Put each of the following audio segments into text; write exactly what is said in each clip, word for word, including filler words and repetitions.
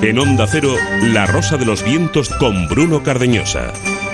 En Onda Cero, La Rosa de los Vientos con Bruno Cardeñosa.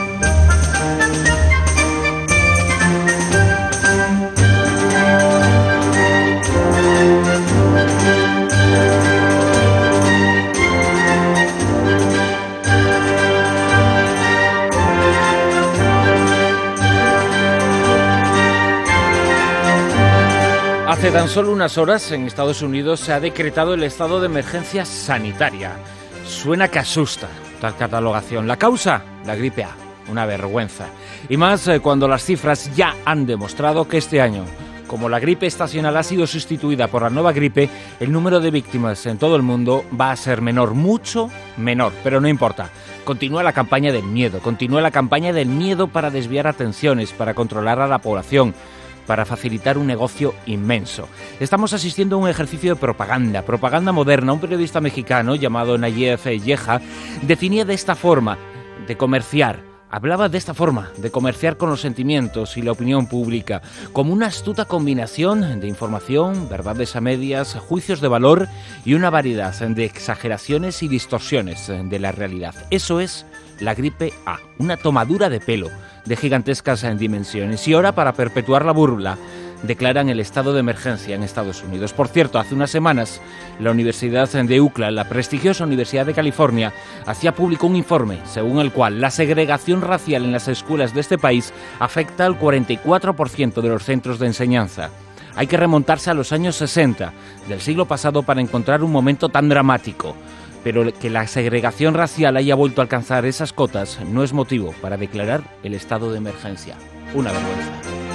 Hace tan solo unas horas en Estados Unidos se ha decretado el estado de emergencia sanitaria. Suena que asusta tal catalogación. La causa, la gripe A, una vergüenza. Y más eh, cuando las cifras ya han demostrado que este año, como la gripe estacional ha sido sustituida por la nueva gripe, el número de víctimas en todo el mundo va a ser menor, mucho menor, pero no importa. Continúa la campaña del miedo, continúa la campaña del miedo para desviar atenciones, para controlar a la población, para facilitar un negocio inmenso. Estamos asistiendo a un ejercicio de propaganda, propaganda moderna. Un periodista mexicano llamado Nayef Yeja definía de esta forma de comerciar, hablaba de esta forma de comerciar con los sentimientos y la opinión pública, como una astuta combinación de información, verdades a medias, juicios de valor y una variedad de exageraciones y distorsiones de la realidad. Eso es la gripe A, una tomadura de pelo de gigantescas dimensiones. Y ahora, para perpetuar la burla, declaran el estado de emergencia en Estados Unidos. Por cierto, hace unas semanas, la Universidad de U C L A, la prestigiosa Universidad de California, hacía público un informe según el cual la segregación racial en las escuelas de este país afecta al cuarenta y cuatro por ciento de los centros de enseñanza. Hay que remontarse a los años sesenta del siglo pasado para encontrar un momento tan dramático. Pero que la segregación racial haya vuelto a alcanzar esas cotas no es motivo para declarar el estado de emergencia. Una vergüenza.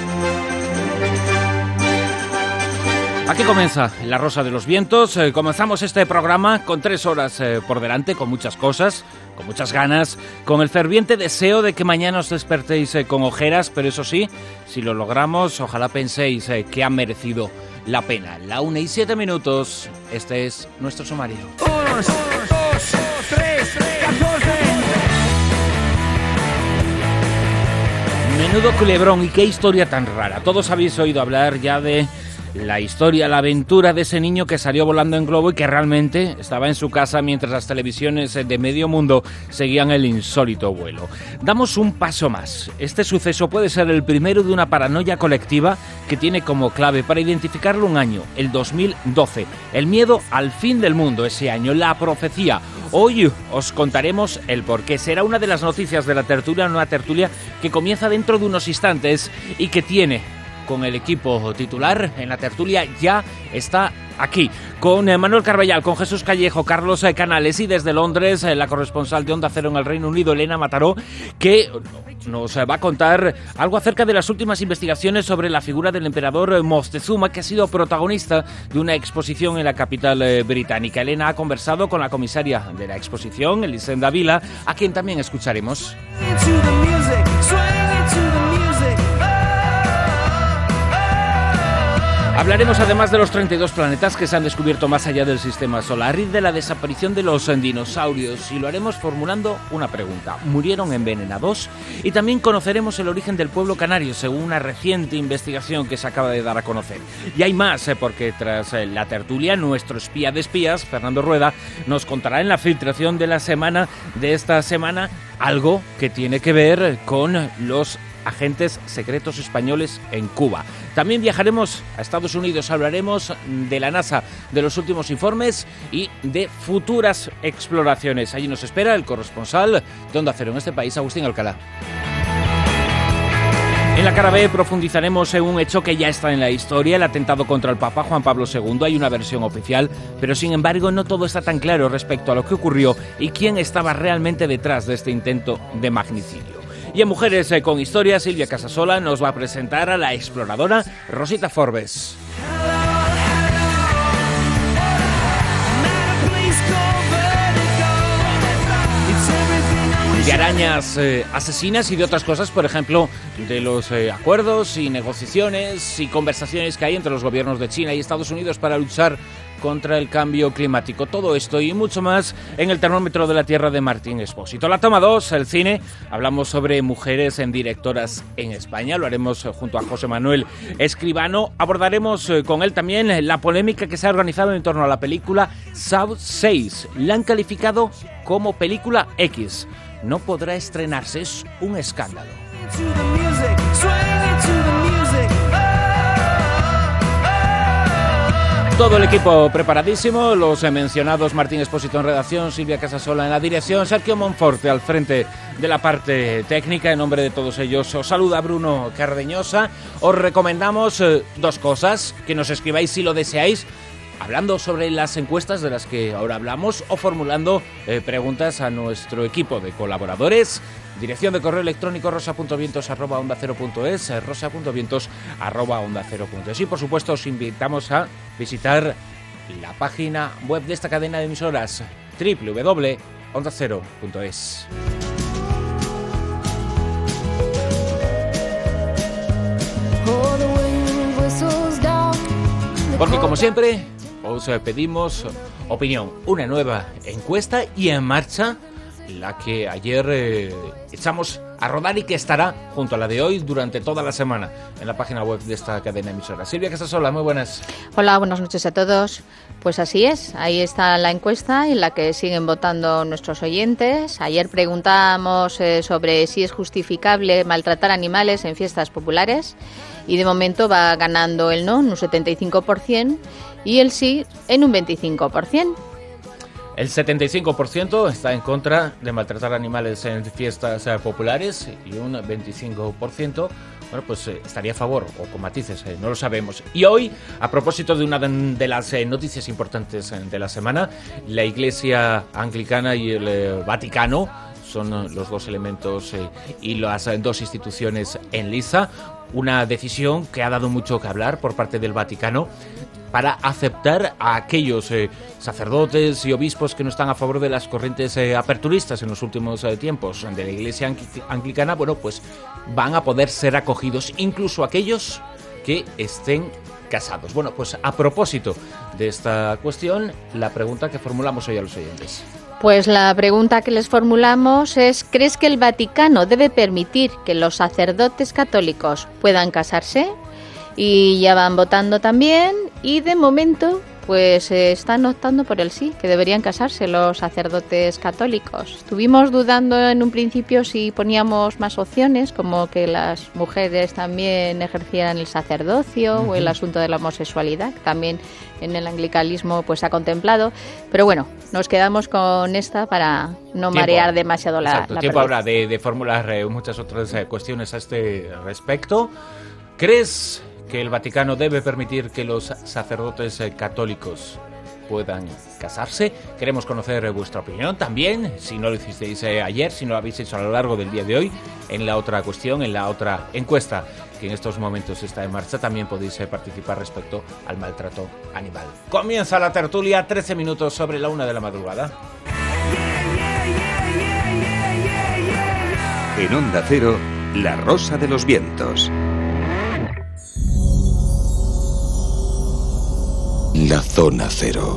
Aquí comienza La Rosa de los Vientos. Eh, comenzamos este programa con tres horas eh, por delante, con muchas cosas, con muchas ganas, con el ferviente deseo de que mañana os despertéis eh, con ojeras, pero eso sí, si lo logramos, ojalá penséis eh, que ha merecido la pena. La una y siete minutos, este es nuestro sumario. Uno, dos, dos, tres, catorce. Menudo culebrón y qué historia tan rara. Todos habéis oído hablar ya de la historia, la aventura de ese niño que salió volando en globo y que realmente estaba en su casa mientras las televisiones de medio mundo seguían el insólito vuelo. Damos un paso más. Este suceso puede ser el primero de una paranoia colectiva que tiene como clave para identificarlo un año, el dos mil doce. El miedo al fin del mundo ese año, la profecía. Hoy os contaremos el porqué. Será una de las noticias de la tertulia, una tertulia que comienza dentro de unos instantes y que tiene con el equipo titular en la tertulia. Ya está aquí, con Manuel Carballal, con Jesús Callejo, Carlos Canales y desde Londres, la corresponsal de Onda Cero en el Reino Unido, Elena Mataró, que nos va a contar algo acerca de las últimas investigaciones sobre la figura del emperador Moctezuma, que ha sido protagonista de una exposición en la capital británica. Elena ha conversado con la comisaria de la exposición, Elisenda Vila, a quien también escucharemos. Hablaremos además de los treinta y dos planetas que se han descubierto más allá del sistema solar y de la desaparición de los dinosaurios, y lo haremos formulando una pregunta: ¿murieron envenenados? Y también conoceremos el origen del pueblo canario según una reciente investigación que se acaba de dar a conocer. Y hay más, porque tras la tertulia, nuestro espía de espías, Fernando Rueda, nos contará en la filtración de la semana de esta semana algo que tiene que ver con los agentes secretos españoles en Cuba. También viajaremos a Estados Unidos, hablaremos de la NASA, de los últimos informes y de futuras exploraciones. Allí nos espera el corresponsal de Onda Cero en este país, Agustín Alcalá. En la cara B profundizaremos en un hecho que ya está en la historia, el atentado contra el Papa Juan Pablo segundo. Hay una versión oficial, pero sin embargo no todo está tan claro respecto a lo que ocurrió y quién estaba realmente detrás de este intento de magnicidio. Y en Mujeres con Historia, Silvia Casasola nos va a presentar a la exploradora Rosita Forbes. De arañas eh, asesinas y de otras cosas, por ejemplo, de los eh, acuerdos y negociaciones y conversaciones que hay entre los gobiernos de China y Estados Unidos para luchar contra el cambio climático. Todo esto y mucho más en el termómetro de la Tierra de Martín Expósito. La toma dos, el cine. Hablamos sobre mujeres en directoras en España. Lo haremos junto a José Manuel Escribano. Abordaremos con él también la polémica que se ha organizado en torno a la película Saw seis. La han calificado como película X. No podrá estrenarse, es un escándalo. Todo el equipo preparadísimo, los mencionados Martín Expósito en redacción, Silvia Casasola en la dirección, Sergio Monforte al frente de la parte técnica. En nombre de todos ellos os saluda Bruno Cardeñosa. Os recomendamos eh, dos cosas, que nos escribáis si lo deseáis, hablando sobre las encuestas de las que ahora hablamos o formulando eh, preguntas a nuestro equipo de colaboradores. Dirección de correo electrónico rosa.vientos arroba onda cero punto es, rosa.vientos arroba onda cero punto es. Y por supuesto os invitamos a visitar la página web de esta cadena de emisoras, doble u doble u doble punto onda cero punto es. Porque como siempre os pedimos opinión, una nueva encuesta y en marcha la que ayer eh, echamos a rodar y que estará junto a la de hoy durante toda la semana en la página web de esta cadena emisora. Silvia Casasola, muy buenas. Hola, buenas noches a todos. Pues así es, ahí está la encuesta en la que siguen votando nuestros oyentes. Ayer preguntamos eh, sobre si es justificable maltratar animales en fiestas populares y de momento va ganando el no en un setenta y cinco por ciento y el sí en un veinticinco por ciento. El setenta y cinco por ciento está en contra de maltratar animales en fiestas eh, populares y un veinticinco por ciento, bueno, pues eh, estaría a favor o con matices, eh, no lo sabemos. Y hoy, a propósito de una de las eh, noticias importantes eh, de la semana, la Iglesia Anglicana y el eh, Vaticano son los dos elementos eh, y las eh, dos instituciones en liza. Una decisión que ha dado mucho que hablar por parte del Vaticano para aceptar a aquellos eh, sacerdotes y obispos que no están a favor de las corrientes eh, aperturistas en los últimos eh, tiempos de la Iglesia Anglicana. Bueno, pues van a poder ser acogidos incluso aquellos que estén casados. Bueno, pues a propósito de esta cuestión, la pregunta que formulamos hoy a los oyentes. Pues la pregunta que les formulamos es: ¿crees que el Vaticano debe permitir que los sacerdotes católicos puedan casarse? Y ya van votando también y de momento pues eh, están optando por el sí, que deberían casarse los sacerdotes católicos. Estuvimos dudando en un principio si poníamos más opciones, como que las mujeres también ejercieran el sacerdocio uh-huh. o el asunto de la homosexualidad, que también en el anglicanismo pues se ha contemplado, pero bueno, nos quedamos con esta para no tiempo, marear demasiado la, exacto, la tiempo habrá de, de formular eh, muchas otras eh, cuestiones a este respecto. ¿Crees que el Vaticano debe permitir que los sacerdotes eh, católicos puedan casarse? Queremos conocer eh, vuestra opinión también, si no lo hicisteis eh, ayer, si no lo habéis hecho a lo largo del día de hoy, en la otra cuestión, en la otra encuesta que en estos momentos está en marcha. También podéis eh, participar respecto al maltrato animal. Comienza la tertulia, trece minutos sobre la una de la madrugada. En Onda Cero, La Rosa de los Vientos. La Zona Cero.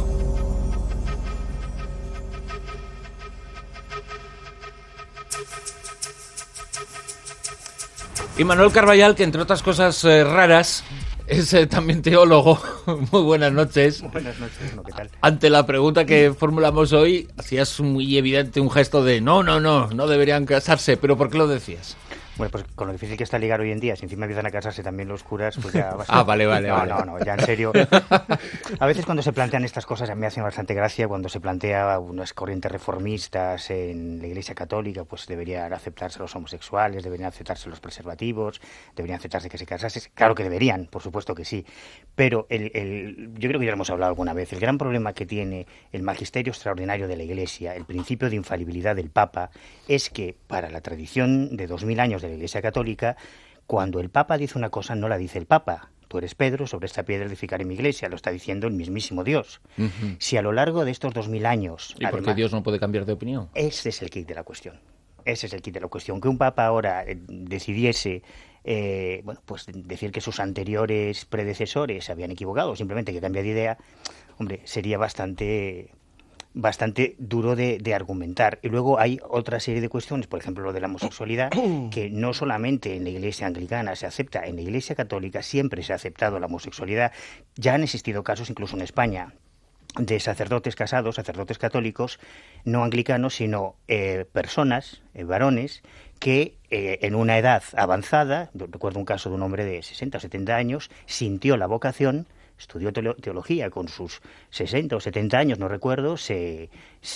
Y Manuel Carballal, que entre otras cosas eh, raras, es eh, también teólogo. Muy buenas noches. Buenas noches, ¿no? ¿Qué tal? Ante la pregunta que formulamos hoy, hacías muy evidente un gesto de no, no, no, no deberían casarse. ¿Pero por qué lo decías? Bueno, pues con lo difícil que está ligar hoy en día, si encima empiezan a casarse también los curas, pues ya... ah, vale, vale, no, vale. No, no, ya en serio. A veces cuando se plantean estas cosas, a mí me hacen bastante gracia, cuando se plantea unas corrientes reformistas en la Iglesia Católica, pues deberían aceptarse los homosexuales, deberían aceptarse los preservativos, deberían aceptarse que se casasen. Claro que deberían, por supuesto que sí. Pero el, el, yo creo que ya lo hemos hablado alguna vez, el gran problema que tiene el magisterio extraordinario de la Iglesia, el principio de infalibilidad del Papa, es que para la tradición de dos mil años de la Iglesia Católica, cuando el Papa dice una cosa, no la dice el Papa. Tú eres Pedro, sobre esta piedra edificaré mi iglesia, lo está diciendo el mismísimo Dios. Uh-huh. Si a lo largo de estos dos mil años... ¿Y por qué Dios no puede cambiar de opinión? Ese es el kit de la cuestión. Ese es el kit de la cuestión. Que un Papa ahora eh, decidiese... Eh, bueno, pues decir que sus anteriores predecesores se habían equivocado, simplemente que cambia de idea... hombre, sería bastante... bastante duro de, de argumentar. Y luego hay otra serie de cuestiones, por ejemplo, lo de la homosexualidad, que no solamente en la Iglesia anglicana se acepta, en la Iglesia católica siempre se ha aceptado la homosexualidad. Ya han existido casos, incluso en España, de sacerdotes casados, sacerdotes católicos, no anglicanos, sino eh, personas, eh, varones, que eh, en una edad avanzada, recuerdo un caso de un hombre de sesenta o setenta años, sintió la vocación, estudió teología con sus sesenta o setenta años, no recuerdo, se,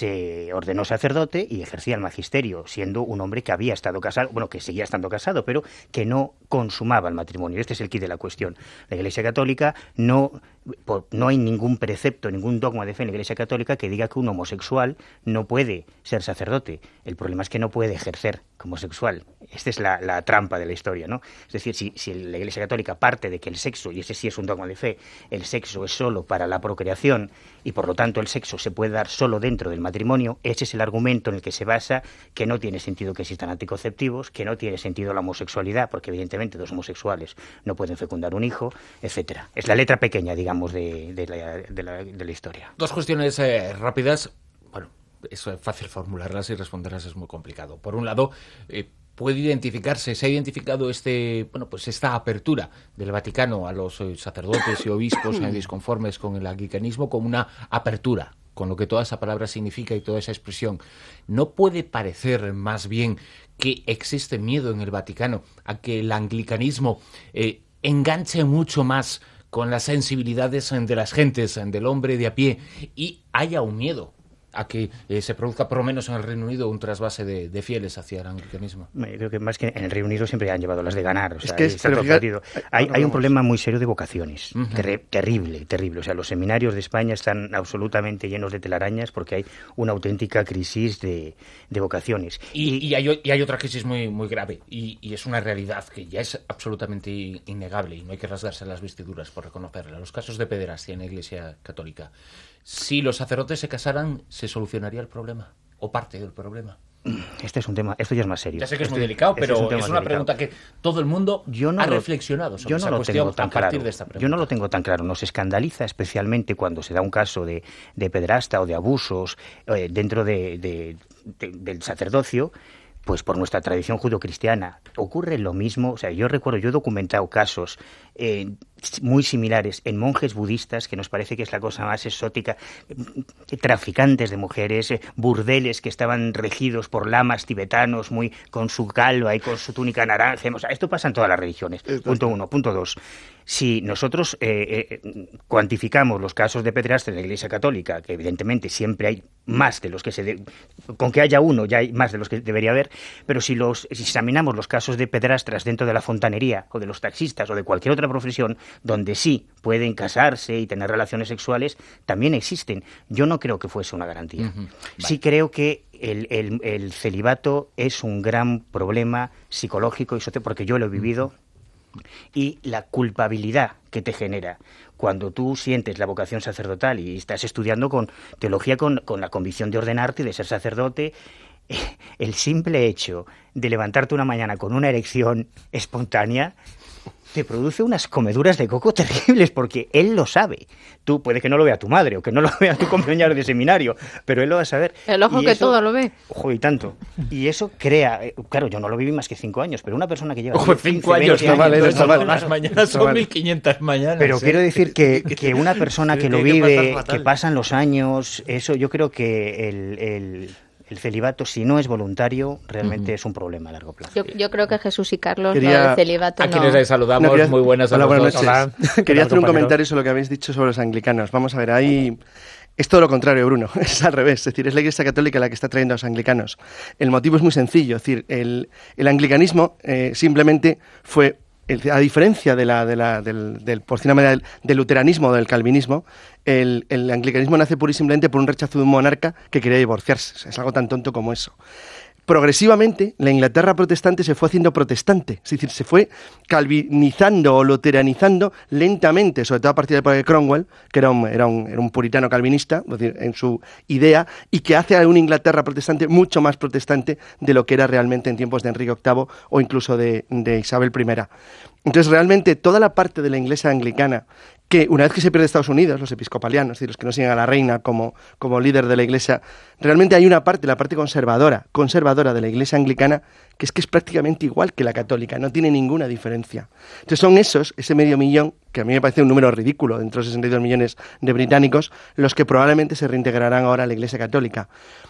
se ordenó sacerdote y ejercía el magisterio, siendo un hombre que había estado casado, bueno, que seguía estando casado, pero que no consumaba el matrimonio. Este es el quid de la cuestión. La Iglesia Católica no... no hay ningún precepto, ningún dogma de fe en la Iglesia Católica que diga que un homosexual no puede ser sacerdote. El problema es que no puede ejercer como homosexual. Esta es la, la trampa de la historia, ¿no? Es decir, si, si la Iglesia Católica parte de que el sexo, y ese sí es un dogma de fe, el sexo es solo para la procreación y por lo tanto el sexo se puede dar solo dentro del matrimonio, ese es el argumento en el que se basa que no tiene sentido que existan anticonceptivos, que no tiene sentido la homosexualidad, porque evidentemente dos homosexuales no pueden fecundar un hijo, etcétera. Es la letra pequeña, digamos, de, de, la, de, la, de la historia. Dos cuestiones eh, rápidas. Bueno, eso es fácil formularlas y responderlas es muy complicado. Por un lado, eh, puede identificarse, se ha identificado este, bueno, pues esta apertura del Vaticano a los eh, sacerdotes y obispos eh, disconformes con el anglicanismo como una apertura, con lo que toda esa palabra significa y toda esa expresión. ¿No puede parecer más bien que existe miedo en el Vaticano a que el anglicanismo eh, enganche mucho más con las sensibilidades de las gentes, del hombre de a pie, y haya un miedo a que eh, se produzca, por lo menos en el Reino Unido, un trasvase de, de fieles hacia el anglicanismo? Creo que más que en el Reino Unido siempre han llevado las de ganar. O sea, es que es, está pero fíjate, hay, no, hay un vamos. problema muy serio de vocaciones. Uh-huh. Ter- terrible, terrible. O sea, los seminarios de España están absolutamente llenos de telarañas porque hay una auténtica crisis de, de vocaciones. Y, y, hay, y hay otra crisis muy, muy grave, y, y es una realidad que ya es absolutamente innegable, y no hay que rasgarse las vestiduras por reconocerla. Los casos de pederastia en la Iglesia Católica. Si los sacerdotes se casaran, ¿se solucionaría el problema? ¿O parte del problema? Este es un tema, esto ya es más serio. Ya sé que es este, muy delicado, este pero es, un es, tema una delicado. pregunta que todo el mundo yo no ha lo, reflexionado sobre yo no esa lo cuestión tengo tan a partir claro. de esta pregunta. Yo no lo tengo tan claro. Nos escandaliza especialmente cuando se da un caso de, de pederasta o de abusos eh, dentro de, de, de, del sacerdocio, pues por nuestra tradición judio-cristiana. Ocurre lo mismo, o sea, yo recuerdo, yo he documentado casos eh, muy similares en monjes budistas, que nos parece que es la cosa más exótica, eh, traficantes de mujeres, eh, burdeles que estaban regidos por lamas tibetanos, muy con su calva y con su túnica naranja. O sea, esto pasa en todas las religiones. Punto uno. Punto dos. Si nosotros eh, eh, cuantificamos los casos de pederastia en la Iglesia Católica, que evidentemente siempre hay más de los que se... De, con que haya uno ya hay más de los que debería haber, pero si, los, si examinamos los casos de pederastras dentro de la fontanería o de los taxistas o de cualquier otra profesión donde sí pueden casarse y tener relaciones sexuales, también existen. Yo no creo que fuese una garantía. Uh-huh. Vale. Sí creo que el, el, el celibato es un gran problema psicológico y social, porque yo lo he vivido. Uh-huh. Y la culpabilidad que te genera cuando tú sientes la vocación sacerdotal y estás estudiando con teología con, con la convicción de ordenarte y de ser sacerdote, el simple hecho de levantarte una mañana con una erección espontánea te produce unas comeduras de coco terribles, porque él lo sabe. Tú puede que no lo vea tu madre o que no lo vea tu compañero de seminario, pero él lo va a saber. El ojo y que eso, todo lo ve. Ojo, y tanto. Y eso crea... Claro, yo no lo viví más que cinco años, pero una persona que lleva... Ojo, cinco años, no vale, años, no vale. Las mañanas son mil quinientas mañanas. Pero ¿eh? quiero decir que, que una persona que lo vive, que pasan los años, eso yo creo que el... el El celibato, si no es voluntario, realmente uh-huh. es un problema a largo plazo. Yo, yo creo que Jesús y Carlos, Quería... lo del celibato a no... quienes les saludamos, no, quería... muy buenas, Hola, buenas noches. Hola. Quería hacer un comentario sobre lo que habéis dicho sobre los anglicanos. Vamos a ver, ahí... Es todo lo contrario, Bruno, es al revés, es decir, es la Iglesia Católica la que está trayendo a los anglicanos. El motivo es muy sencillo, es decir, el, el anglicanismo eh, simplemente fue... A diferencia de la, de la, del, del, por decir una manera, del, del luteranismo o del calvinismo, el, el anglicanismo nace pura y simplemente por un rechazo de un monarca que quería divorciarse. Es algo tan tonto como eso. Progresivamente, la Inglaterra protestante se fue haciendo protestante, es decir, se fue calvinizando o luteranizando lentamente, sobre todo a partir de Cromwell, que era un, era un, era un puritano calvinista, es decir, en su idea, y que hace a una Inglaterra protestante mucho más protestante de lo que era realmente en tiempos de Enrique octavo o incluso de, de Isabel primera. Entonces, realmente, toda la parte de la Iglesia anglicana que una vez que se pierde Estados Unidos, los episcopalianos, es decir, los que no siguen a la reina como, como líder de la Iglesia, realmente hay una parte, la parte conservadora, conservadora de la Iglesia anglicana, que es que es prácticamente igual que la católica, no tiene ninguna diferencia. Entonces son esos, ese medio millón, que a mí me parece un número ridículo, dentro de sesenta y dos millones de británicos, los que probablemente se reintegrarán ahora a la Iglesia católica.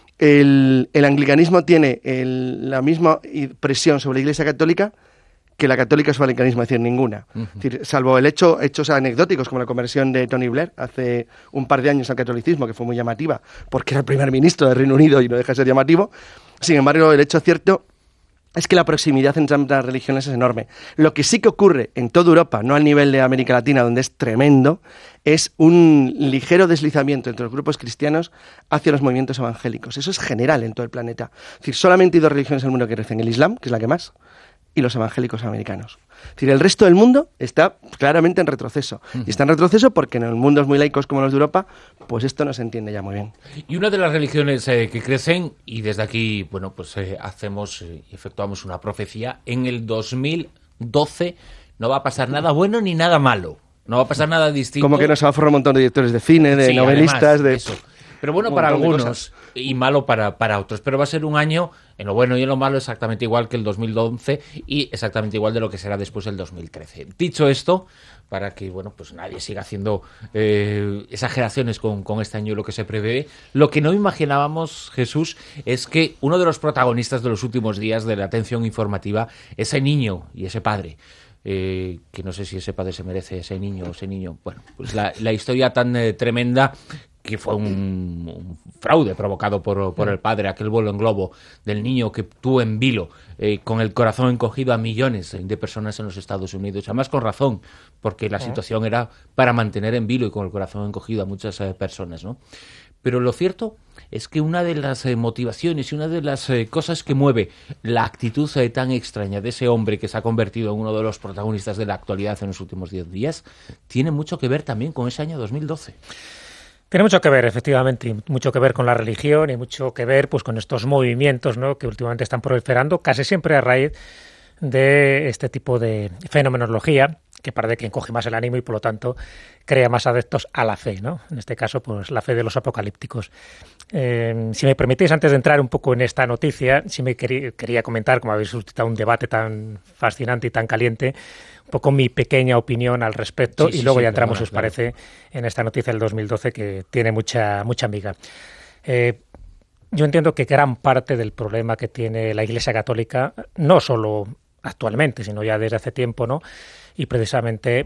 El, el anglicanismo tiene el, la misma presión sobre la Iglesia católica que la católica sobre el anglicanismo, es decir, ninguna. Uh-huh. Es decir, salvo el hecho, hechos anecdóticos, como la conversión de Tony Blair hace un par de años al catolicismo, que fue muy llamativa, porque era el primer ministro del Reino Unido y no deja de ser llamativo. Sin embargo, el hecho cierto es que la proximidad entre ambas religiones es enorme. Lo que sí que ocurre en toda Europa, no al nivel de América Latina, donde es tremendo, es un ligero deslizamiento entre los grupos cristianos hacia los movimientos evangélicos. Eso es general en todo el planeta. Es decir, solamente hay dos religiones en el mundo que crecen, el Islam, que es la que más, y los evangélicos americanos. Es decir, el resto del mundo está claramente en retroceso. Uh-huh. Y está en retroceso porque en mundos muy laicos como los de Europa, pues esto no se entiende ya muy bien. Y una de las religiones eh, que crecen, y desde aquí, bueno, pues eh, hacemos y eh, efectuamos una profecía, en el dos mil doce no va a pasar nada bueno ni nada malo. No va a pasar nada distinto. Como que nos va a formar un montón de directores de cine, de sí, novelistas, además, de... Eso. Pero bueno para algunos y malo para, para otros. Pero va a ser un año, en lo bueno y en lo malo, exactamente igual que el dos mil once y exactamente igual de lo que será después el dos mil trece. Dicho esto, para que bueno pues nadie siga haciendo eh, exageraciones con, con este año y lo que se prevé, lo que no imaginábamos, Jesús, es que uno de los protagonistas de los últimos días de la atención informativa, ese niño y ese padre, Eh, que no sé si ese padre se merece ese niño o ese niño. Bueno, pues la, la historia tan eh, tremenda que fue un, un fraude provocado por, por el padre, aquel vuelo en globo del niño que tuvo en vilo, eh, con el corazón encogido a millones de personas en los Estados Unidos, además con razón, porque la situación era para mantener en vilo y con el corazón encogido a muchas eh, personas, ¿no? Pero lo cierto es que una de las eh, motivaciones y una de las eh, cosas que mueve la actitud eh, tan extraña de ese hombre que se ha convertido en uno de los protagonistas de la actualidad en los últimos diez días, tiene mucho que ver también con ese año dos mil doce. Tiene mucho que ver, efectivamente, y mucho que ver con la religión y mucho que ver pues con estos movimientos, ¿no?, que últimamente están proliferando, casi siempre a raíz de este tipo de fenomenología, que parece que encoge más el ánimo y por lo tanto crea más adeptos a la fe, ¿no? En este caso, pues la fe de los apocalípticos. Eh, si me permitís, antes de entrar un poco en esta noticia, sí me quería, quería comentar, como habéis suscitado un debate tan fascinante y tan caliente, un poco mi pequeña opinión al respecto, sí, y sí, luego sí, ya entramos, si os claro. parece, en esta noticia del dos mil doce que tiene mucha, mucha miga. Eh, yo entiendo que gran parte del problema que tiene la Iglesia Católica, no solo actualmente, sino ya desde hace tiempo, ¿no?, y precisamente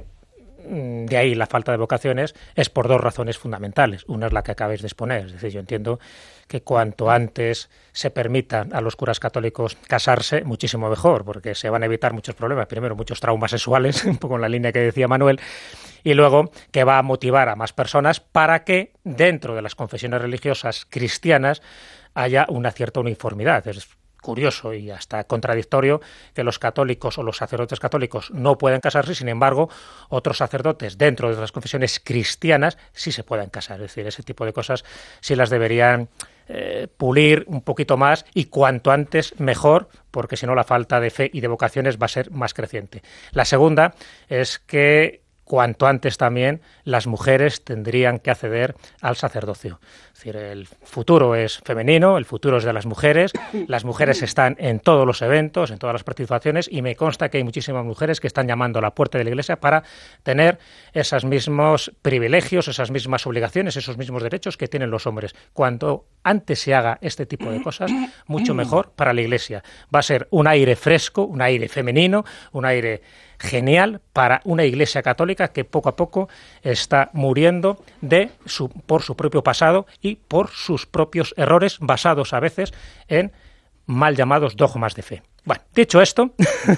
de ahí la falta de vocaciones, es por dos razones fundamentales. Una es la que acabáis de exponer, es decir, yo entiendo que cuanto antes se permita a los curas católicos casarse, muchísimo mejor, porque se van a evitar muchos problemas. Primero, muchos traumas sexuales, un poco en la línea que decía Manuel, y luego que va a motivar a más personas para que dentro de las confesiones religiosas cristianas haya una cierta uniformidad. Es curioso y hasta contradictorio que los católicos o los sacerdotes católicos no puedan casarse, sin embargo, otros sacerdotes dentro de las confesiones cristianas sí se pueden casar. Es decir, ese tipo de cosas sí las deberían eh, pulir un poquito más y cuanto antes mejor, porque si no la falta de fe y de vocaciones va a ser más creciente. La segunda es que cuanto antes también las mujeres tendrían que acceder al sacerdocio. Es decir, el futuro es femenino, el futuro es de las mujeres, las mujeres están en todos los eventos, en todas las participaciones, y me consta que hay muchísimas mujeres que están llamando a la puerta de la Iglesia para tener esos mismos privilegios, esas mismas obligaciones, esos mismos derechos que tienen los hombres. Cuanto antes se haga este tipo de cosas, mucho mejor para la Iglesia. Va a ser un aire fresco, un aire femenino, un aire genial para una Iglesia católica que poco a poco está muriendo de su, por su propio pasado y por sus propios errores, basados a veces en mal llamados dogmas de fe. Bueno, dicho esto,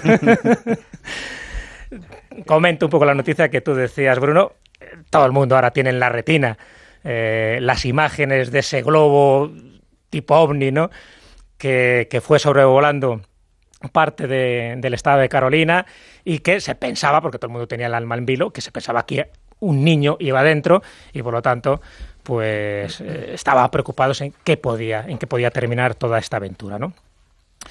comento un poco la noticia que tú decías, Bruno. Todo el mundo ahora tiene en la retina eh, las imágenes de ese globo tipo ovni, ¿no?, que, que fue sobrevolando parte de, del estado de Carolina y que se pensaba, porque todo el mundo tenía el alma en vilo, que se pensaba que un niño iba dentro y por lo tanto pues eh, estaba preocupados en qué podía, en qué podía terminar toda esta aventura, ¿no?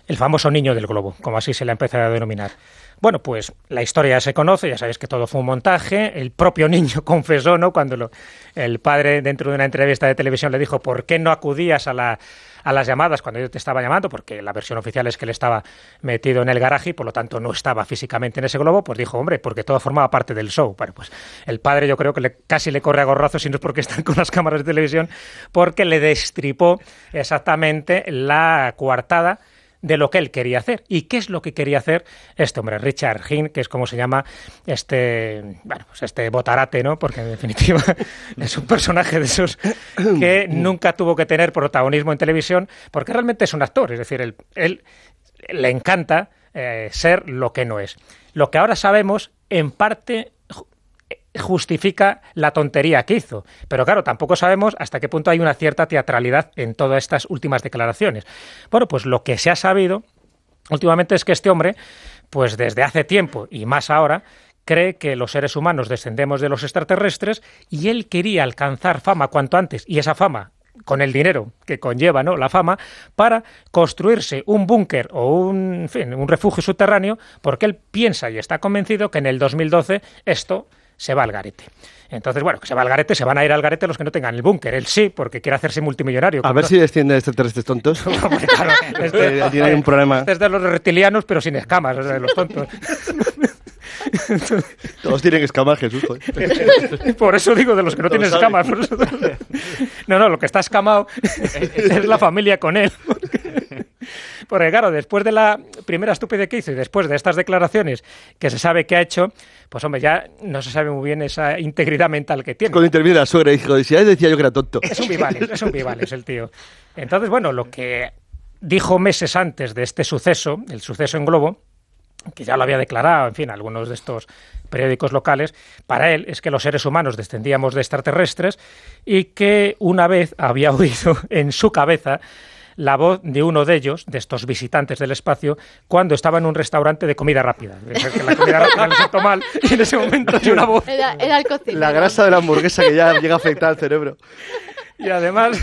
el famoso niño del globo, como así se le ha empezado a denominar. Bueno, pues la historia ya se conoce, ya sabéis que todo fue un montaje. El propio niño confesó, ¿no?, cuando lo, el padre, dentro de una entrevista de televisión, le dijo: ¿por qué no acudías a, la, a las llamadas cuando yo te estaba llamando? Porque la versión oficial es que él estaba metido en el garaje y por lo tanto no estaba físicamente en ese globo. Pues dijo: hombre, porque todo formaba parte del show. Bueno, pues el padre, yo creo que le, casi le corre a gorrazos, si no es porque están con las cámaras de televisión, porque le destripó exactamente la coartada de lo que él quería hacer. ¿Y qué es lo que quería hacer este hombre, Richard Gere, que es como se llama este, bueno, pues este botarate, ¿no? Porque en definitiva es un personaje de esos que nunca tuvo que tener protagonismo en televisión, porque realmente es un actor, es decir, él, él le encanta eh, ser lo que no es. Lo que ahora sabemos, en parte, justifica la tontería que hizo. Pero claro, tampoco sabemos hasta qué punto hay una cierta teatralidad en todas estas últimas declaraciones. Bueno, pues lo que se ha sabido últimamente es que este hombre, pues desde hace tiempo y más ahora, cree que los seres humanos descendemos de los extraterrestres y él quería alcanzar fama cuanto antes, y esa fama con el dinero que conlleva, ¿no?, la fama, para construirse un búnker o un, en fin, un refugio subterráneo, porque él piensa y está convencido que en el dos mil doce esto se va al garete. Entonces, bueno, que se va al garete, se van a ir al garete los que no tengan el búnker. Él sí, porque quiere hacerse multimillonario. A ver no... si desciende de extraterrestres tontos. Hombre, claro, este, eh, tiene un problema. Este es de los reptilianos, pero sin escamas, o sea, de los tontos. Todos tienen escamas, Jesús. Por eso digo de los que no tienen escamas. Por eso... No, no, lo que está escamado es la familia con él. Porque... Porque claro, después de la primera estupidez que hizo y después de estas declaraciones que se sabe que ha hecho, pues hombre, ya no se sabe muy bien esa integridad mental que tiene. Cuando interviene la suegra, hijo, y si ya decía yo que era tonto. Es un vivales, es un vivales el tío. Entonces, bueno, lo que dijo meses antes de este suceso, el suceso en globo, que ya lo había declarado, en fin, algunos de estos periódicos locales, para él es que los seres humanos descendíamos de extraterrestres y que una vez había oído en su cabeza la voz de uno de ellos, de estos visitantes del espacio, cuando estaba en un restaurante de comida rápida. Que la comida rápida le sentó mal y en ese momento hay una voz. Era, era el cocinero. La grasa de la hamburguesa que ya llega a afectar al cerebro. Y además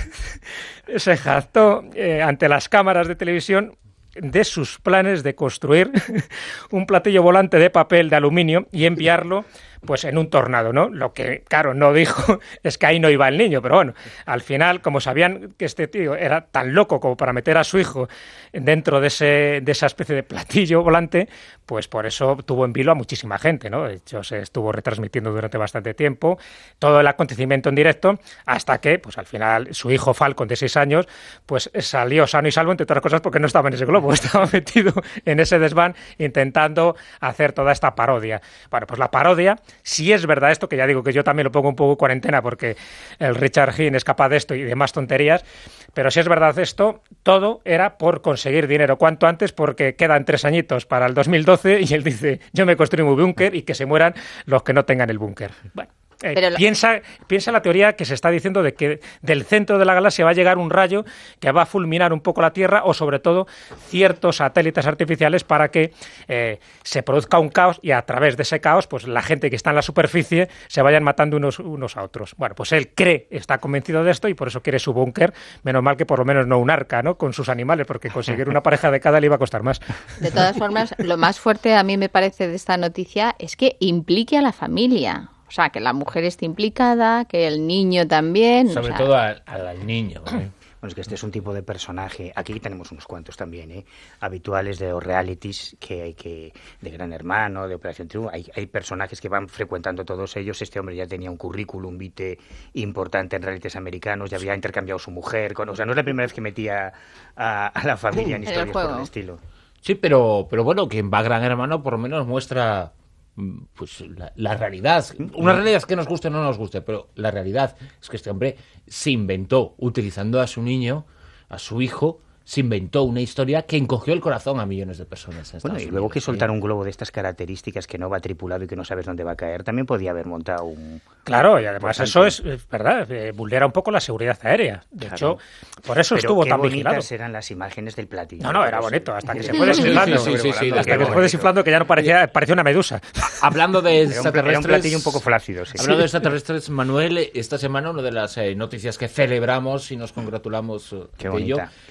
se jactó eh, ante las cámaras de televisión de sus planes de construir un platillo volante de papel de aluminio y enviarlo pues en un tornado, ¿no? Lo que, claro, no dijo es que ahí no iba el niño, pero bueno, al final, como sabían que este tío era tan loco como para meter a su hijo dentro de, ese, de esa especie de platillo volante, pues por eso tuvo en vilo a muchísima gente, ¿no? De hecho, se estuvo retransmitiendo durante bastante tiempo todo el acontecimiento en directo, hasta que, pues al final, su hijo Falcon, de seis años, pues salió sano y salvo, entre otras cosas, porque no estaba en ese globo, estaba metido en ese desván intentando hacer toda esta parodia. Bueno, pues la parodia, si es verdad esto, que ya digo que yo también lo pongo un poco en cuarentena porque el Richard Gere es capaz de esto y demás tonterías, pero si es verdad esto, todo era por conseguir dinero cuanto antes, porque quedan tres añitos para el dos mil doce y él dice, yo me construyo un búnker y que se mueran los que no tengan el búnker. Bueno. Eh, la... piensa, piensa la teoría que se está diciendo de que del centro de la galaxia va a llegar un rayo que va a fulminar un poco la Tierra o sobre todo ciertos satélites artificiales para que eh, se produzca un caos y a través de ese caos pues la gente que está en la superficie se vayan matando unos, unos a otros. Bueno, pues él cree, está convencido de esto y por eso quiere su búnker. Menos mal que por lo menos no un arca, ¿no?, con sus animales, porque conseguir una pareja de cada le iba a costar más. De todas formas, lo más fuerte a mí me parece de esta noticia es que implique a la familia. O sea, que la mujer esté implicada, que el niño también. Sobre o sea... todo al, al niño. ¿eh? Bueno, es que este es un tipo de personaje, aquí tenemos unos cuantos también, ¿eh? habituales de los realities que hay que de Gran Hermano, de Operación Triunfo, hay, hay personajes que van frecuentando todos ellos. Este hombre ya tenía un currículum vitae importante en realities americanos, ya había intercambiado su mujer, con, o sea, no es la primera vez que metía a, a la familia en historias por el estilo. Sí, pero, pero bueno, quien va a Gran Hermano por lo menos muestra pues la, la realidad, una realidad que nos guste o no nos guste, pero la realidad es que este hombre se inventó, utilizando a su niño, a su hijo, se inventó una historia que encogió el corazón a millones de personas. En bueno, y luego que soltar un globo de estas características que no va tripulado y que no sabes dónde va a caer, también podía haber montado un... Claro, y además eso es, es verdad, eh, vulnera un poco la seguridad aérea. De claro. hecho, por eso Pero estuvo qué tan vigilado. bonitas eran las imágenes del platillo. No, no, era bonito, hasta que se fue desinflando. Sí, sí, sí, sí, hasta que se fue desinflando que ya no parecía, parecía una medusa. Hablando de extraterrestres... Era un platillo un poco flácido, sí. Hablando de extraterrestres, Manuel, esta semana una de las eh, noticias que celebramos y nos congratulamos eh, qué de ello, bonita, qué bonita. el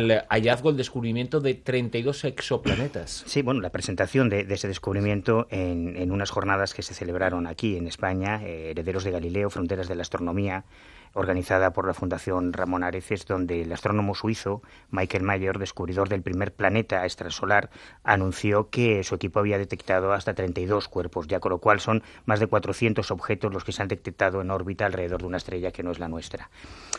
el hallazgo, el descubrimiento de treinta y dos exoplanetas. Sí, bueno, la presentación de, de ese descubrimiento en, en unas jornadas que se celebraron aquí en España, eh, Herederos de Galileo, Fronteras de la Astronomía, organizada por la Fundación Ramón Areces, donde el astrónomo suizo Michael Mayer, descubridor del primer planeta extrasolar, anunció que su equipo había detectado hasta treinta y dos cuerpos, ya con lo cual son más de cuatrocientos objetos los que se han detectado en órbita alrededor de una estrella que no es la nuestra,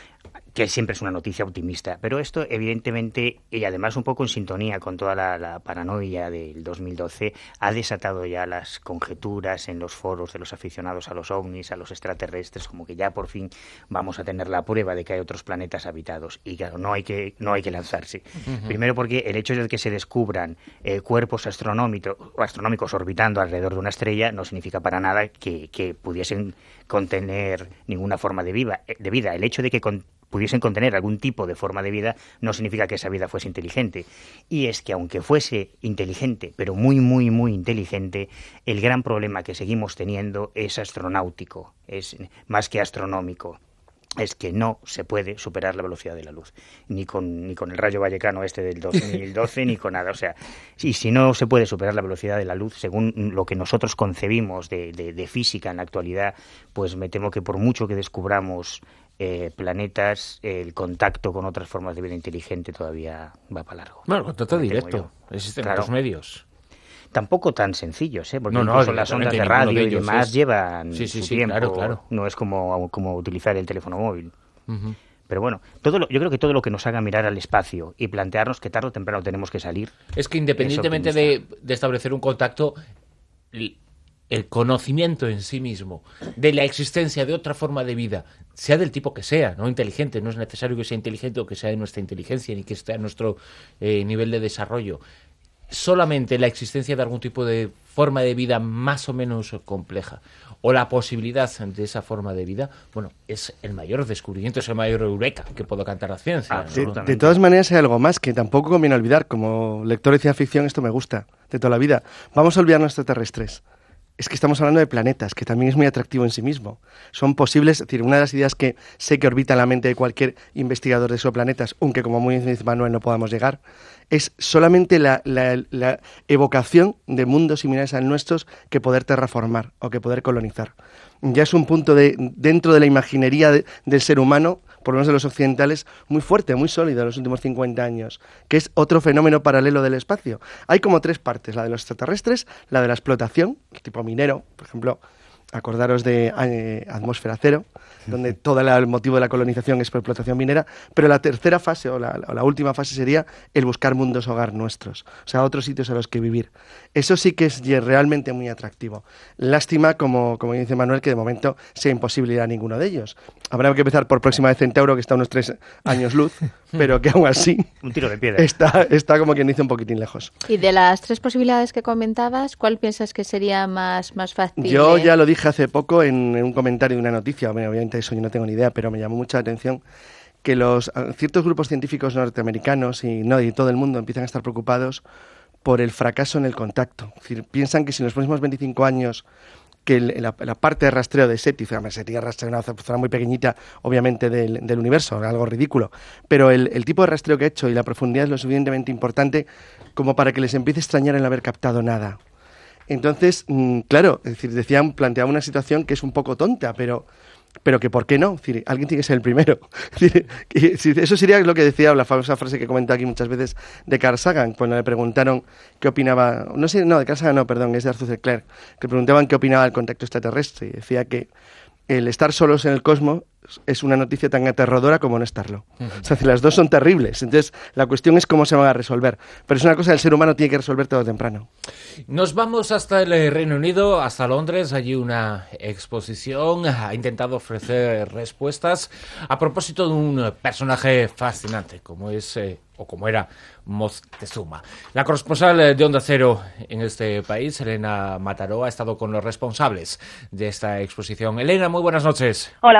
que siempre es una noticia optimista, pero esto evidentemente, y además un poco en sintonía con toda la, la paranoia del dos mil doce, ha desatado ya las conjeturas en los foros de los aficionados a los ovnis, a los extraterrestres, como que ya por fin vamos a tener la prueba de que hay otros planetas habitados, y claro, no hay que, no hay que lanzarse. Uh-huh. Primero porque el hecho de que se descubran eh, cuerpos astronómicos, astronómicos orbitando alrededor de una estrella no significa para nada que, que pudiesen contener ninguna forma de, viva, de vida. El hecho de que con, pudiesen contener algún tipo de forma de vida no significa que esa vida fuese inteligente. Y es que aunque fuese inteligente, pero muy, muy, muy inteligente, el gran problema que seguimos teniendo es astronáutico, es más que astronómico. Es que no se puede superar la velocidad de la luz, ni con ni con el Rayo Vallecano este del dos mil doce, ni con nada. O sea, y si no se puede superar la velocidad de la luz, según lo que nosotros concebimos de, de, de física en la actualidad, pues me temo que por mucho que descubramos eh, planetas, el contacto con otras formas de vida inteligente todavía va para largo. Bueno, contacto directo. Existen claro. otros medios. Tampoco tan sencillos, ¿eh? Porque no, no, incluso las ondas de radio de y demás es... llevan sí, sí, su sí, tiempo. Claro, claro. No es como, como utilizar el teléfono móvil. Uh-huh. Pero bueno, todo lo, yo creo que todo lo que nos haga mirar al espacio y plantearnos que tarde o temprano tenemos que salir... Es que independientemente de, de establecer un contacto, el, el conocimiento en sí mismo de la existencia de otra forma de vida, sea del tipo que sea, no inteligente, no es necesario que sea inteligente o que sea de nuestra inteligencia ni que esté a nuestro eh, nivel de desarrollo, solamente la existencia de algún tipo de forma de vida más o menos compleja o la posibilidad de esa forma de vida, bueno, es el mayor descubrimiento, es el mayor eureka que puedo cantar la ciencia. De, de todas maneras hay algo más que tampoco conviene olvidar. Como lector de ciencia ficción esto me gusta de toda la vida. Vamos a olvidar los extraterrestres. Es que estamos hablando de planetas, que también es muy atractivo en sí mismo. Son posibles, es decir, una de las ideas que sé que orbita en la mente de cualquier investigador de exoplanetas, aunque como muy dice Manuel no podamos llegar, es solamente la, la, la evocación de mundos similares a nuestros que poder terraformar o que poder colonizar. Ya es un punto de dentro de la imaginería de, del ser humano, por lo menos de los occidentales, muy fuerte, muy sólido en los últimos cincuenta años, que es otro fenómeno paralelo del espacio. Hay como tres partes, la de los extraterrestres, la de la explotación, tipo minero, por ejemplo, acordaros de eh, Atmósfera Cero, donde todo la, el motivo de la colonización es por explotación minera, pero la tercera fase o la, o la última fase sería el buscar mundos hogar nuestros, o sea, otros sitios a los que vivir. Eso sí que es realmente muy atractivo. Lástima, como, como dice Manuel, que de momento sea imposible ir a ninguno de ellos. Habrá que empezar por Próxima de Centauro, que está a unos tres años luz, pero que aún así un tiro de piedra. Está, está como quien dice un poquitín lejos. Y de las tres posibilidades que comentabas, ¿cuál piensas que sería más, más fácil? Yo ya lo dije hace poco en, en un comentario de una noticia, bueno, obviamente eso yo no tengo ni idea, pero me llamó mucha atención que los ciertos grupos científicos norteamericanos y no y todo el mundo empiezan a estar preocupados por el fracaso en el contacto. Es decir, piensan que si en los próximos veinticinco años que el, la, la parte de rastreo de SETI, SETI rastrea una zona muy pequeñita, obviamente, del, del universo, algo ridículo, pero el, el tipo de rastreo que ha hecho y la profundidad es lo suficientemente importante como para que les empiece a extrañar el haber captado nada. Entonces, claro, es decir, decían, planteaban una situación que es un poco tonta, pero, pero que ¿por qué no? Es decir, alguien tiene que ser el primero. Es decir, eso sería lo que decía la famosa frase que he comentado aquí muchas veces de Carl Sagan, cuando le preguntaron qué opinaba, no sé, no, de Carl Sagan no, perdón, es de Arthur C. Clarke, que preguntaban qué opinaba del contacto extraterrestre y decía que el estar solos en el cosmos es una noticia tan aterradora como no estarlo. Uh-huh. O sea, las dos son terribles. Entonces, la cuestión es cómo se van a resolver. Pero es una cosa que el ser humano tiene que resolver tarde o temprano. Nos vamos hasta el Reino Unido, hasta Londres. Allí una exposición ha intentado ofrecer respuestas a propósito de un personaje fascinante, como es... Eh, o como era Moctezuma. La corresponsal de Onda Cero en este país, Elena Mataró, ha estado con los responsables de esta exposición. Elena, muy buenas noches. Hola, muy buenas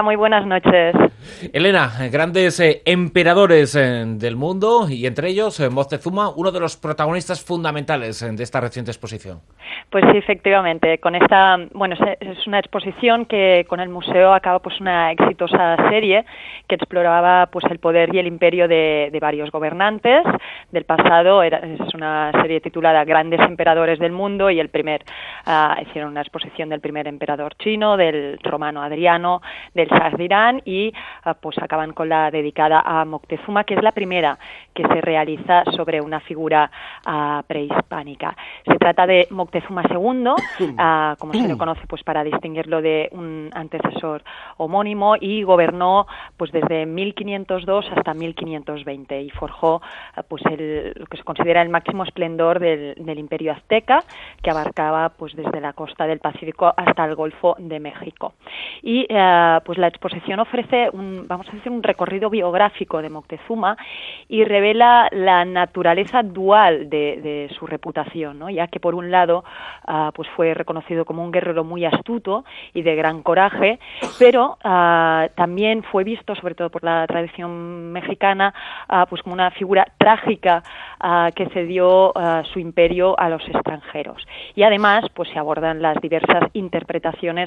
noches. Elena, grandes eh, emperadores eh, del mundo y entre ellos eh, Moctezuma, uno de los protagonistas fundamentales eh, de esta reciente exposición. Pues sí, efectivamente, con esta, bueno, es una exposición que con el museo acaba pues una exitosa serie que exploraba pues el poder y el imperio de, de varios gobernantes del pasado. Era, es una serie titulada Grandes Emperadores del Mundo y el primer, uh, hicieron una exposición del primer emperador chino, del romano Adriano, del Shah de Irán y uh, pues acaban con la dedicada a Moctezuma, que es la primera que se realiza sobre una figura uh, prehispánica. Se trata de Moctezuma segundo, uh, como se le conoce pues para distinguirlo de un antecesor homónimo, y gobernó pues desde mil quinientos dos hasta mil quinientos veinte y forjó uh, pues el, lo que se considera el máximo esplendor del, del imperio azteca, que abarcaba pues desde la costa del Pacífico hasta el Golfo de México. Y uh, pues la exposición ofrece un, vamos a decir, un recorrido biográfico de Moctezuma y revela la naturaleza dual de, de su reputación, ¿no? Ya que por un lado Uh, pues fue reconocido como un guerrero muy astuto y de gran coraje, pero uh, también fue visto, sobre todo por la tradición mexicana, uh, pues como una figura trágica uh, que cedió uh, su imperio a los extranjeros. Y además, pues se abordan las diversas interpretaciones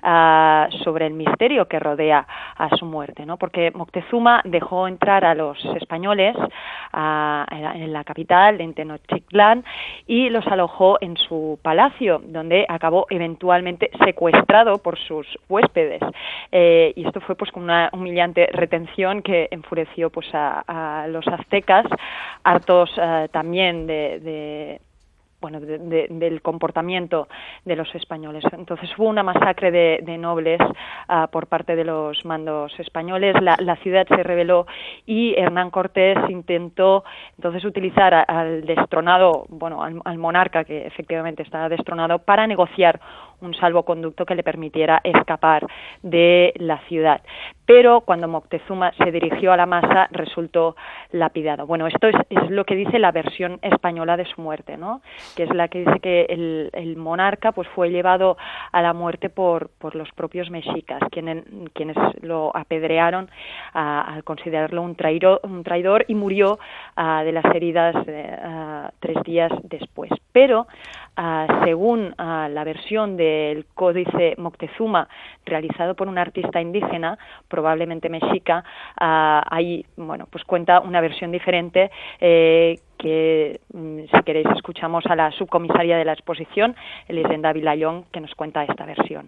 uh, sobre el misterio que rodea a su muerte, ¿no? Porque Moctezuma dejó entrar a los españoles uh, en la capital, en Tenochtitlán, y los alojó en su palacio, donde acabó eventualmente secuestrado por sus huéspedes. Eh, y esto fue pues con una humillante retención que enfureció pues a, a los aztecas, hartos uh, también de, de bueno, de, de, del comportamiento de los españoles. Entonces hubo una masacre de, de nobles uh, por parte de los mandos españoles, la, la ciudad se rebeló y Hernán Cortés intentó entonces utilizar a, al destronado, bueno, al, al monarca que efectivamente estaba destronado, para negociar un salvoconducto que le permitiera escapar de la ciudad. Pero cuando Moctezuma se dirigió a la masa, resultó lapidado. Bueno, esto es, es lo que dice la versión española de su muerte, ¿no? Que es la que dice que el, el monarca pues fue llevado a la muerte por, por los propios mexicas, quienes, quienes lo apedrearon uh, al considerarlo un traidor, un traidor y murió uh, de las heridas uh, tres días después. Pero uh, según uh, la versión del Códice Moctezuma realizado por un artista indígena, probablemente mexica, uh, ahí bueno pues cuenta una versión diferente eh, que si queréis escuchamos a la subcomisaria de la exposición, Elisenda Vilayón, que nos cuenta esta versión.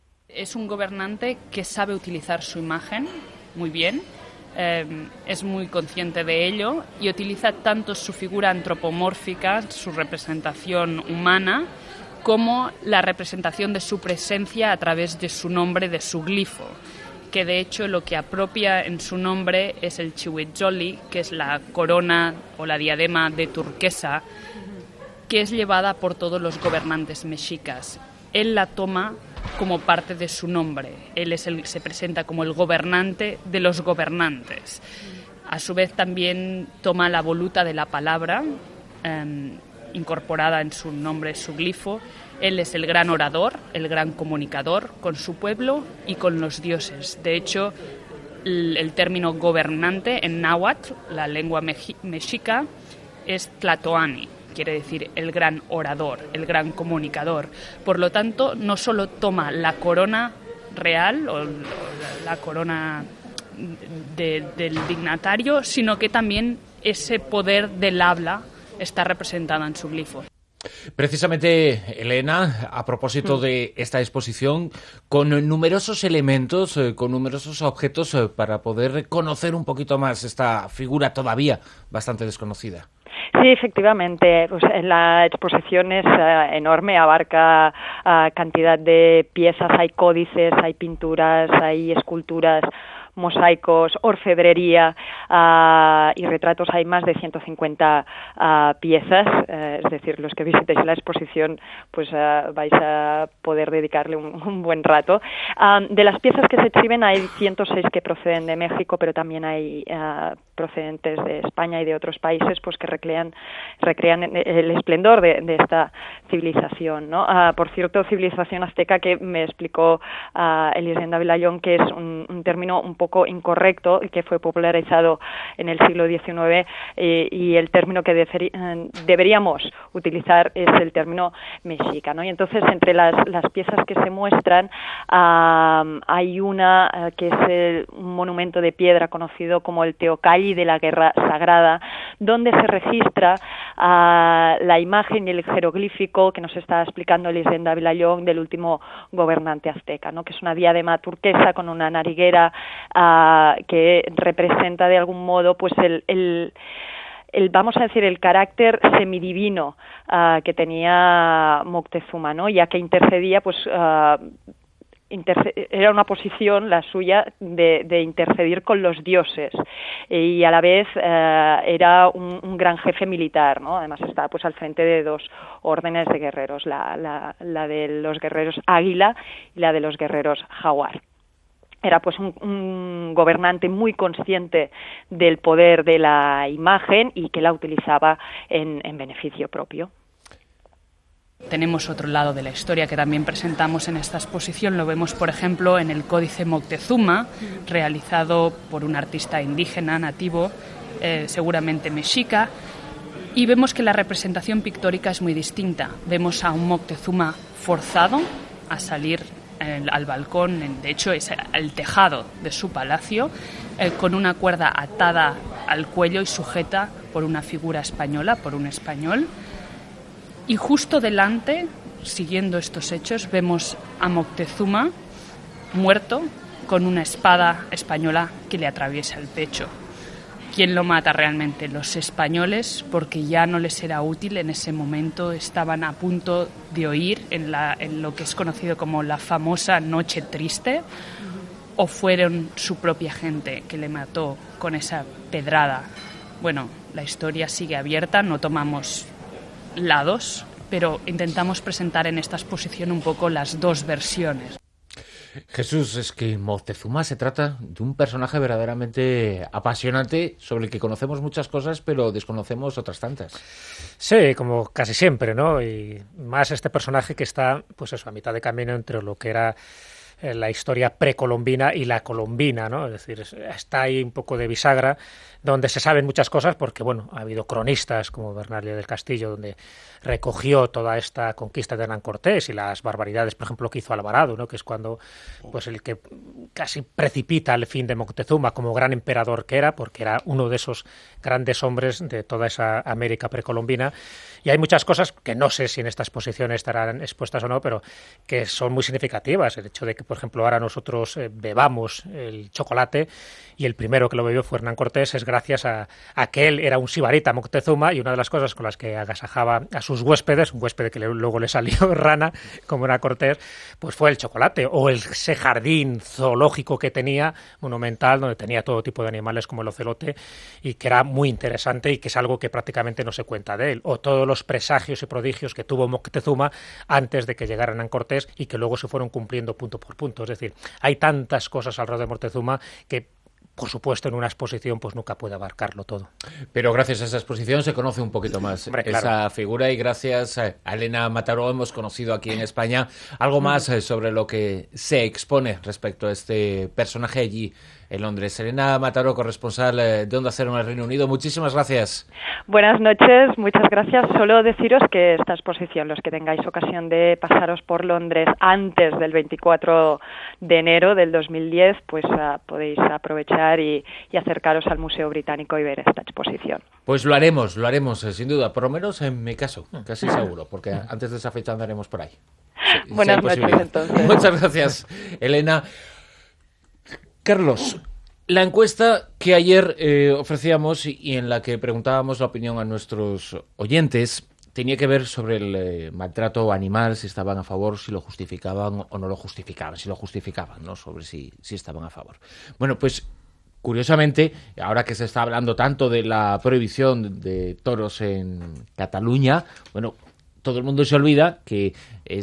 Es un gobernante que sabe utilizar su imagen muy bien, eh, es muy consciente de ello y utiliza tanto su figura antropomórfica, su representación humana, como la representación de su presencia a través de su nombre, de su glifo, que de hecho lo que apropia en su nombre es el chihuitzoli, que es la corona o la diadema de turquesa, que es llevada por todos los gobernantes mexicas. Él la toma como parte de su nombre. Él es el, se presenta como el gobernante de los gobernantes. A su vez también toma la voluta de la palabra, eh, incorporada en su nombre, su glifo. Él es el gran orador, el gran comunicador con su pueblo y con los dioses. De hecho, el, el término gobernante en náhuatl, la lengua meji, mexica, es tlatoani. Quiere decir el gran orador, el gran comunicador. Por lo tanto, no solo toma la corona real o la corona de, del dignatario, sino que también ese poder del habla está representada en su glifo. Precisamente, Elena, a propósito de esta exposición, con numerosos elementos, con numerosos objetos para poder conocer un poquito más esta figura todavía bastante desconocida. Sí, efectivamente. Pues la exposición es uh, enorme, abarca uh, cantidad de piezas, hay códices, hay pinturas, hay esculturas mosaicos, orfebrería uh, y retratos. Hay más de ciento cincuenta uh, piezas, uh, es decir, los que visitéis la exposición pues uh, vais a poder dedicarle un, un buen rato. Um, de las piezas que se exhiben hay ciento seis que proceden de México, pero también hay uh, procedentes de España y de otros países pues que recrean, recrean el esplendor de, de esta civilización, ¿no? Uh, por cierto, civilización azteca, que me explicó uh, Elisenda Vilayón que es un, un término un poco incorrecto y que fue popularizado en el siglo diecinueve, eh, y el término que deferi, eh, deberíamos utilizar es el término mexica, ¿no? Y entonces entre las, las piezas que se muestran uh, hay una uh, que es el, un monumento de piedra conocido como el Teocalli de la Guerra Sagrada, donde se registra uh, la imagen y el jeroglífico que nos está explicando Elisenda Vilayón del último gobernante azteca, ¿no? Que es una diadema turquesa con una nariguera uh, que representa de algún modo pues el, el El, vamos a decir, el carácter semidivino uh, que tenía Moctezuma, ¿no? Ya que intercedía, pues uh, interce- era una posición la suya de, de intercedir con los dioses, y a la vez uh, era un, un gran jefe militar, ¿no? Además estaba pues al frente de dos órdenes de guerreros, la, la, la de los guerreros águila y la de los guerreros jaguar. Era pues un, un gobernante muy consciente del poder de la imagen y que la utilizaba en, en beneficio propio. Tenemos otro lado de la historia que también presentamos en esta exposición. Lo vemos, por ejemplo, en el Códice Moctezuma, realizado por un artista indígena nativo, eh, seguramente mexica, y vemos que la representación pictórica es muy distinta. Vemos a un Moctezuma forzado a salir al balcón, de hecho es el tejado de su palacio, eh, con una cuerda atada al cuello y sujeta por una figura española, por un español. Y justo delante, siguiendo estos hechos, vemos a Moctezuma muerto con una espada española que le atraviesa el pecho. ¿Quién lo mata realmente? Los españoles, porque ya no les era útil en ese momento, estaban a punto de oír en, la, en lo que es conocido como la famosa Noche Triste, o fueron su propia gente que le mató con esa pedrada. Bueno, la historia sigue abierta, no tomamos lados, pero intentamos presentar en esta exposición un poco las dos versiones. Jesús, es que Moctezuma se trata de un personaje verdaderamente apasionante sobre el que conocemos muchas cosas, pero desconocemos otras tantas. Sí, como casi siempre, ¿no? Y más este personaje que está, pues eso, a mitad de camino entre lo que era eh, la historia precolombina y la colombina, ¿no? Es decir, está ahí un poco de bisagra, donde se saben muchas cosas, porque, bueno, ha habido cronistas como Bernalillo del Castillo, donde recogió toda esta conquista de Hernán Cortés y las barbaridades, por ejemplo, que hizo Alvarado, ¿no? Que es cuando, pues, el que casi precipita el fin de Moctezuma como gran emperador que era, porque era uno de esos grandes hombres de toda esa América precolombina. Y hay muchas cosas que no sé si en esta exposición estarán expuestas o no, pero que son muy significativas. El hecho de que, por ejemplo, ahora nosotros eh, bebamos el chocolate, y el primero que lo bebió fue Hernán Cortés, es gracias a, a que él era un sibarita Moctezuma, y una de las cosas con las que agasajaba a sus huéspedes, un huésped que le, luego le salió rana, como era Cortés, pues fue el chocolate, o el, ese jardín zoológico que tenía, monumental, donde tenía todo tipo de animales como el ocelote, y que era muy interesante y que es algo que prácticamente no se cuenta de él, o todos los presagios y prodigios que tuvo Moctezuma antes de que llegara Hernán Cortés y que luego se fueron cumpliendo punto por punto. Es decir, hay tantas cosas alrededor de Moctezuma que, por supuesto, en una exposición pues nunca puede abarcarlo todo. Pero gracias a esa exposición se conoce un poquito más Hombre, esa claro. figura, y gracias a Elena Mataró hemos conocido aquí en España algo más sobre lo que se expone respecto a este personaje allí en Londres. Elena Mataró, corresponsal de Onda Cero en el Reino Unido, muchísimas gracias. Buenas noches, muchas gracias. Solo deciros que esta exposición, los que tengáis ocasión de pasaros por Londres antes del veinticuatro de enero del dos mil diez, pues uh, podéis aprovechar y, y acercaros al Museo Británico y ver esta exposición. Pues lo haremos, lo haremos, sin duda, por lo menos en mi caso, casi seguro, porque antes de esa fecha andaremos por ahí. Sí, Buenas si noches, entonces. Muchas gracias, Elena. Carlos, la encuesta que ayer eh, ofrecíamos y en la que preguntábamos la opinión a nuestros oyentes tenía que ver sobre el eh, maltrato animal, si estaban a favor, si lo justificaban o no lo justificaban, si lo justificaban, ¿no? Sobre si, si estaban a favor. Bueno, pues curiosamente, ahora que se está hablando tanto de la prohibición de toros en Cataluña, bueno, todo el mundo se olvida que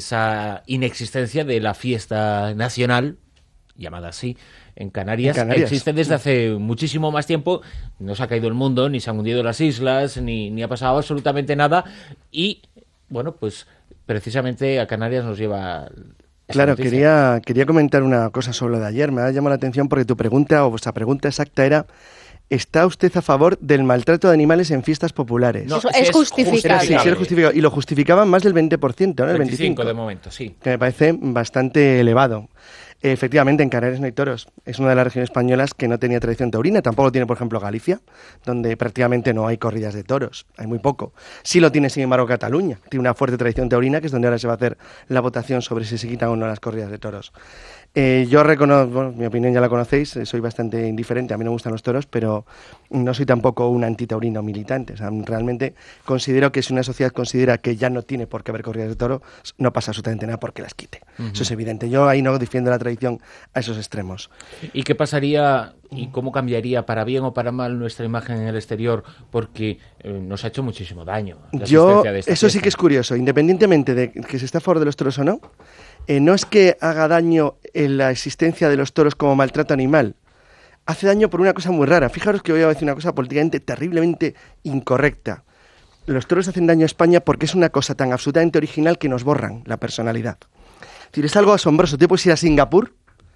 esa inexistencia de la fiesta nacional, llamada así, en Canarias, en Canarias, existe desde hace muchísimo más tiempo. No se ha caído el mundo, ni se han hundido las islas, ni, ni ha pasado absolutamente nada. Y, bueno, pues precisamente a Canarias nos lleva... Claro, quería, quería comentar una cosa sobre lo de ayer. Me ha llamado la atención porque tu pregunta, o vuestra pregunta exacta era: ¿está usted a favor del maltrato de animales en fiestas populares? No, Eso es justificable. Sí, sí, es justificable. Y lo justificaban más del veinte por ciento, ¿no? El veinticinco por ciento de momento, sí. Que me parece bastante elevado. Efectivamente, en Canarias no hay toros. Es una de las regiones españolas que no tenía tradición taurina. Tampoco lo tiene, por ejemplo, Galicia, donde prácticamente no hay corridas de toros. Hay muy poco. Sí lo tiene, sin embargo, Cataluña. Tiene una fuerte tradición taurina, que es donde ahora se va a hacer la votación sobre si se quitan o no las corridas de toros. Eh, yo reconozco, bueno, mi opinión ya la conocéis, soy bastante indiferente, a mí no me gustan los toros, pero no soy tampoco un antitaurino militante. O sea, realmente considero que si una sociedad considera que ya no tiene por qué haber corridas de toro, no pasa absolutamente nada porque las quite. Uh-huh. Eso es evidente. Yo ahí no defiendo la tradición a esos extremos. ¿Y qué pasaría y cómo cambiaría para bien o para mal nuestra imagen en el exterior? Porque eh, nos ha hecho muchísimo daño la Yo, de esta eso fiesta. Sí que es curioso, independientemente de que se esté a favor de los toros o no, eh, no es que haga daño en la existencia de los toros como maltrato animal. Hace daño por una cosa muy rara. Fijaros que voy a decir una cosa políticamente terriblemente incorrecta. Los toros hacen daño a España porque es una cosa tan absolutamente original que nos borran la personalidad. Es decir, es algo asombroso. Tú puedes ir a Singapur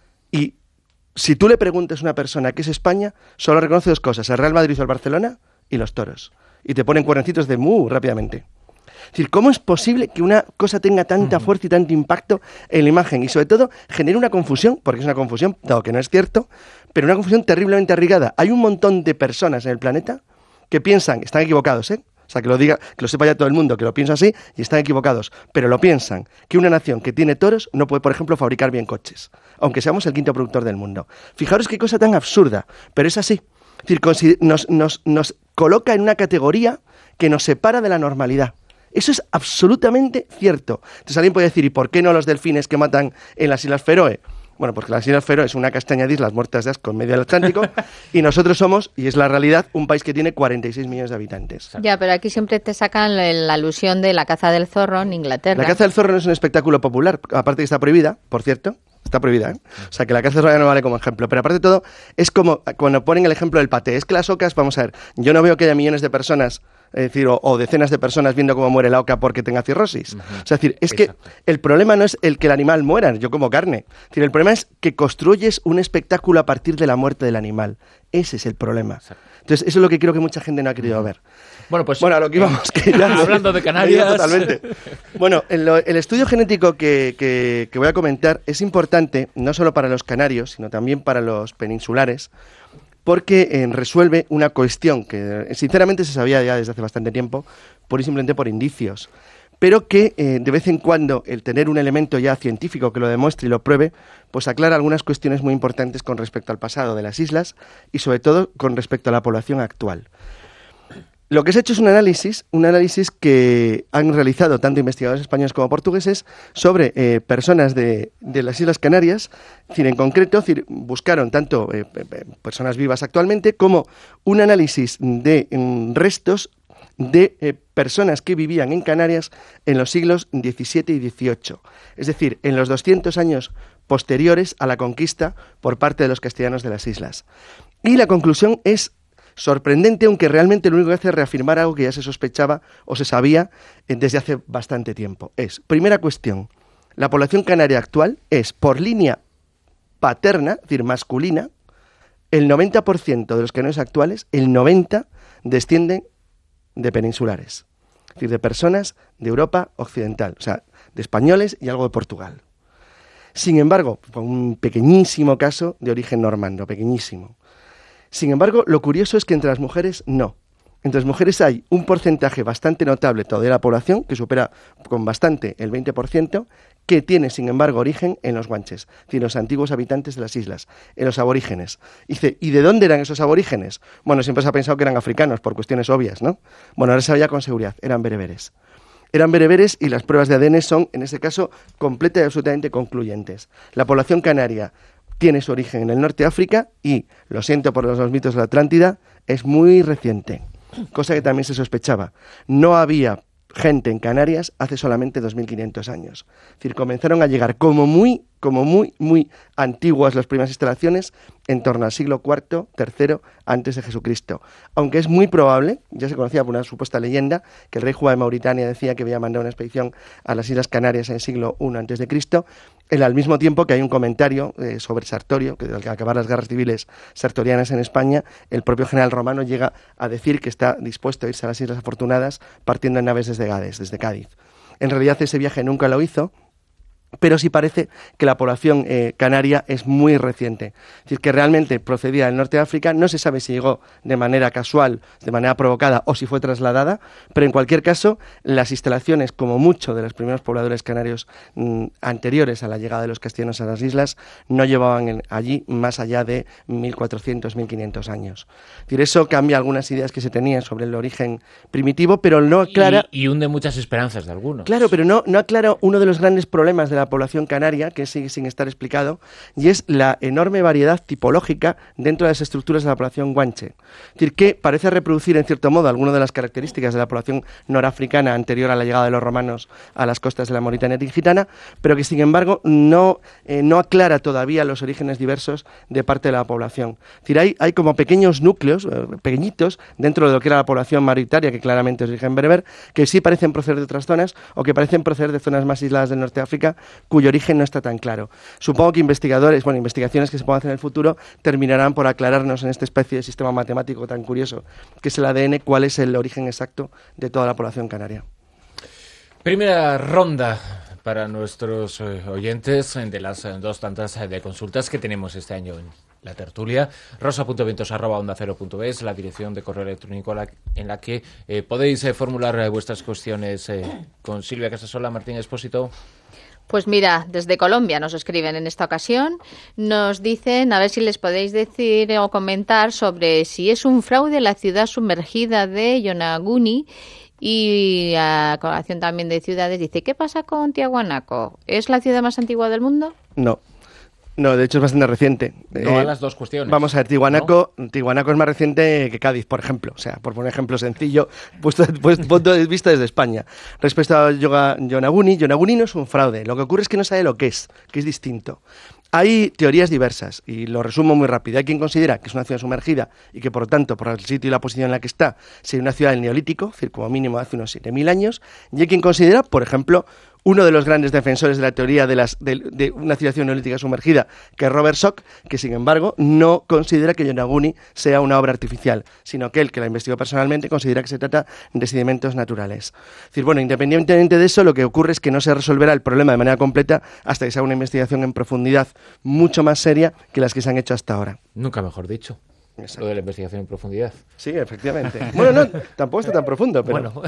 y si tú le preguntas a una persona qué es España, solo reconoce dos cosas: el Real Madrid o el Barcelona y los toros. Y te ponen cuerncitos de mu rápidamente. Es decir, ¿cómo es posible que una cosa tenga tanta fuerza y tanto impacto en la imagen? Y sobre todo genere una confusión, porque es una confusión, dado que no es cierto, pero una confusión terriblemente arriesgada. Hay un montón de personas en el planeta que piensan, están equivocados, ¿eh? O sea, que lo diga, que lo sepa ya todo el mundo, que lo piensa así y están equivocados. Pero lo piensan, que una nación que tiene toros no puede, por ejemplo, fabricar bien coches, aunque seamos el quinto productor del mundo. Fijaros qué cosa tan absurda, pero es así. Es decir, nos, nos, nos coloca en una categoría que nos separa de la normalidad. Eso es absolutamente cierto. Entonces alguien puede decir, ¿y por qué no los delfines que matan en las Islas Feroe? Bueno, porque las Islas Feroe es una castaña de islas muertas de asco en medio del Atlántico y nosotros somos, y es la realidad, un país que tiene cuarenta y seis millones de habitantes. Ya, pero aquí siempre te sacan la alusión de la caza del zorro en Inglaterra. La caza del zorro no es un espectáculo popular, aparte que está prohibida, por cierto. Está prohibida, ¿eh? O sea, que la caza del zorro no vale como ejemplo. Pero aparte de todo, es como cuando ponen el ejemplo del paté. Es que las ocas, vamos a ver, yo no veo que haya millones de personas, es decir, o, o decenas de personas viendo cómo muere la oca porque tenga cirrosis. Uh-huh. O sea, es decir, es Exacto. que el problema no es el que el animal muera, yo como carne. Es decir, el problema es que construyes un espectáculo a partir de la muerte del animal. Ese es el problema. Exacto. Entonces, eso es lo que creo que mucha gente no ha querido ver. Bueno, pues bueno, a lo que íbamos, que ya hablando de Canarias. Totalmente. Bueno, el, el estudio genético que, que, que voy a comentar es importante no solo para los canarios, sino también para los peninsulares, porque eh, resuelve una cuestión que sinceramente se sabía ya desde hace bastante tiempo, pura y simplemente por indicios, pero que eh, de vez en cuando el tener un elemento ya científico que lo demuestre y lo pruebe, pues aclara algunas cuestiones muy importantes con respecto al pasado de las islas y sobre todo con respecto a la población actual. Lo que se ha hecho es un análisis, un análisis que han realizado tanto investigadores españoles como portugueses sobre eh, personas de, de las Islas Canarias. Es decir, en concreto, es decir, buscaron tanto eh, personas vivas actualmente como un análisis de um, restos de eh, personas que vivían en Canarias en los siglos diecisiete y dieciocho. Es decir, en los doscientos años posteriores a la conquista por parte de los castellanos de las islas. Y la conclusión es sorprendente, aunque realmente lo único que hace es reafirmar algo que ya se sospechaba o se sabía desde hace bastante tiempo. Es, primera cuestión, la población canaria actual es, por línea paterna, es decir, masculina, el noventa por ciento de los canarios actuales, el noventa por ciento descienden de peninsulares, es decir, de personas de Europa occidental, o sea, de españoles y algo de Portugal. Sin embargo, con un pequeñísimo caso de origen normando, pequeñísimo. Sin embargo, lo curioso es que entre las mujeres no. Entre las mujeres hay un porcentaje bastante notable todavía de la población, que supera con bastante el veinte por ciento, que tiene, sin embargo, origen en los guanches, es decir, los antiguos habitantes de las islas, en los aborígenes. Y dice, ¿y de dónde eran esos aborígenes? Bueno, siempre se ha pensado que eran africanos, por cuestiones obvias, ¿no? Bueno, ahora se sabía con seguridad, eran bereberes. eran bereberes y las pruebas de A D N son, en este caso, completa y absolutamente concluyentes. La población canaria tiene su origen en el norte de África y, lo siento por los mitos de la Atlántida, es muy reciente, cosa que también se sospechaba. No había gente en Canarias hace solamente dos mil quinientos años. Es decir, comenzaron a llegar como muy, como muy, muy antiguas las primeras instalaciones en torno al siglo cuarto, tercero, antes de Jesucristo. Aunque es muy probable, ya se conocía por una supuesta leyenda, que el rey Juan de Mauritania decía que había mandado una expedición a las Islas Canarias en el siglo primero antes de Cristo, al mismo tiempo que hay un comentario eh, sobre Sartorio, que al acabar las guerras civiles sartorianas en España, el propio general romano llega a decir que está dispuesto a irse a las Islas Afortunadas partiendo en naves desde Gades, desde Cádiz. En realidad ese viaje nunca lo hizo, pero sí parece que la población eh, canaria es muy reciente. Es decir, que realmente procedía del norte de África, no se sabe si llegó de manera casual, de manera provocada o si fue trasladada, pero en cualquier caso, las instalaciones, como mucho de los primeros pobladores canarios mmm, anteriores a la llegada de los castellanos a las islas, no llevaban en, allí más allá de mil cuatrocientos, mil quinientos años. Es decir, eso cambia algunas ideas que se tenían sobre el origen primitivo, pero no aclara... Y, y hunde muchas esperanzas de algunos. Claro, pero no, no aclara uno de los grandes problemas de la población canaria, que sigue sin estar explicado, y es la enorme variedad tipológica dentro de las estructuras de la población guanche. Es decir, que parece reproducir en cierto modo algunas de las características de la población norafricana anterior a la llegada de los romanos a las costas de la Mauritania Tingitana, pero que sin embargo no, eh, no aclara todavía los orígenes diversos de parte de la población. Es decir, hay, hay como pequeños núcleos, eh, pequeñitos, dentro de lo que era la población mayoritaria, que claramente es de origen bereber, que sí parecen proceder de otras zonas o que parecen proceder de zonas más aisladas del norte de África, cuyo origen no está tan claro. Supongo que investigadores, bueno, investigaciones que se puedan hacer en el futuro terminarán por aclararnos en esta especie de sistema matemático tan curioso que es el A D N, cuál es el origen exacto de toda la población canaria. Primera ronda para nuestros eh, oyentes de las eh, dos tantas eh, de consultas que tenemos este año en la tertulia. rosa punto vientos arroba onda cero punto es, la dirección de correo electrónico la, en la que eh, podéis eh, formular eh, vuestras cuestiones eh, con Silvia Casasola, Martín Expósito. Pues mira, desde Colombia nos escriben en esta ocasión, nos dicen, a ver si les podéis decir o comentar sobre si es un fraude la ciudad sumergida de Yonaguni, y a colación también de ciudades, dice, ¿qué pasa con Tiahuanaco? ¿Es la ciudad más antigua del mundo? No. No, de hecho es bastante reciente. No eh, a las dos cuestiones. Vamos a ver, Tiahuanaco, ¿no? Tiahuanaco es más reciente que Cádiz, por ejemplo. O sea, por poner un ejemplo sencillo, puesto, puesto, punto de vista desde España. Respecto a Yonaguni, Yonaguni no es un fraude. Lo que ocurre es que no sabe lo que es, que es distinto. Hay teorías diversas, y lo resumo muy rápido. Hay quien considera que es una ciudad sumergida y que, por lo tanto, por el sitio y la posición en la que está, sería una ciudad del Neolítico, es decir, como mínimo hace unos siete mil años. Y hay quien considera, por ejemplo, uno de los grandes defensores de la teoría de, las, de, de una civilización neolítica sumergida, que es Robert Schoch, que sin embargo no considera que Yonaguni sea una obra artificial, sino que él, que la investigó personalmente, considera que se trata de sedimentos naturales. Es decir, bueno, independientemente de eso, lo que ocurre es que no se resolverá el problema de manera completa hasta que se haga una investigación en profundidad mucho más seria que las que se han hecho hasta ahora. Nunca mejor dicho. Exacto. Lo de la investigación en profundidad. Sí, efectivamente. Bueno, no, tampoco está tan profundo, pero... Bueno.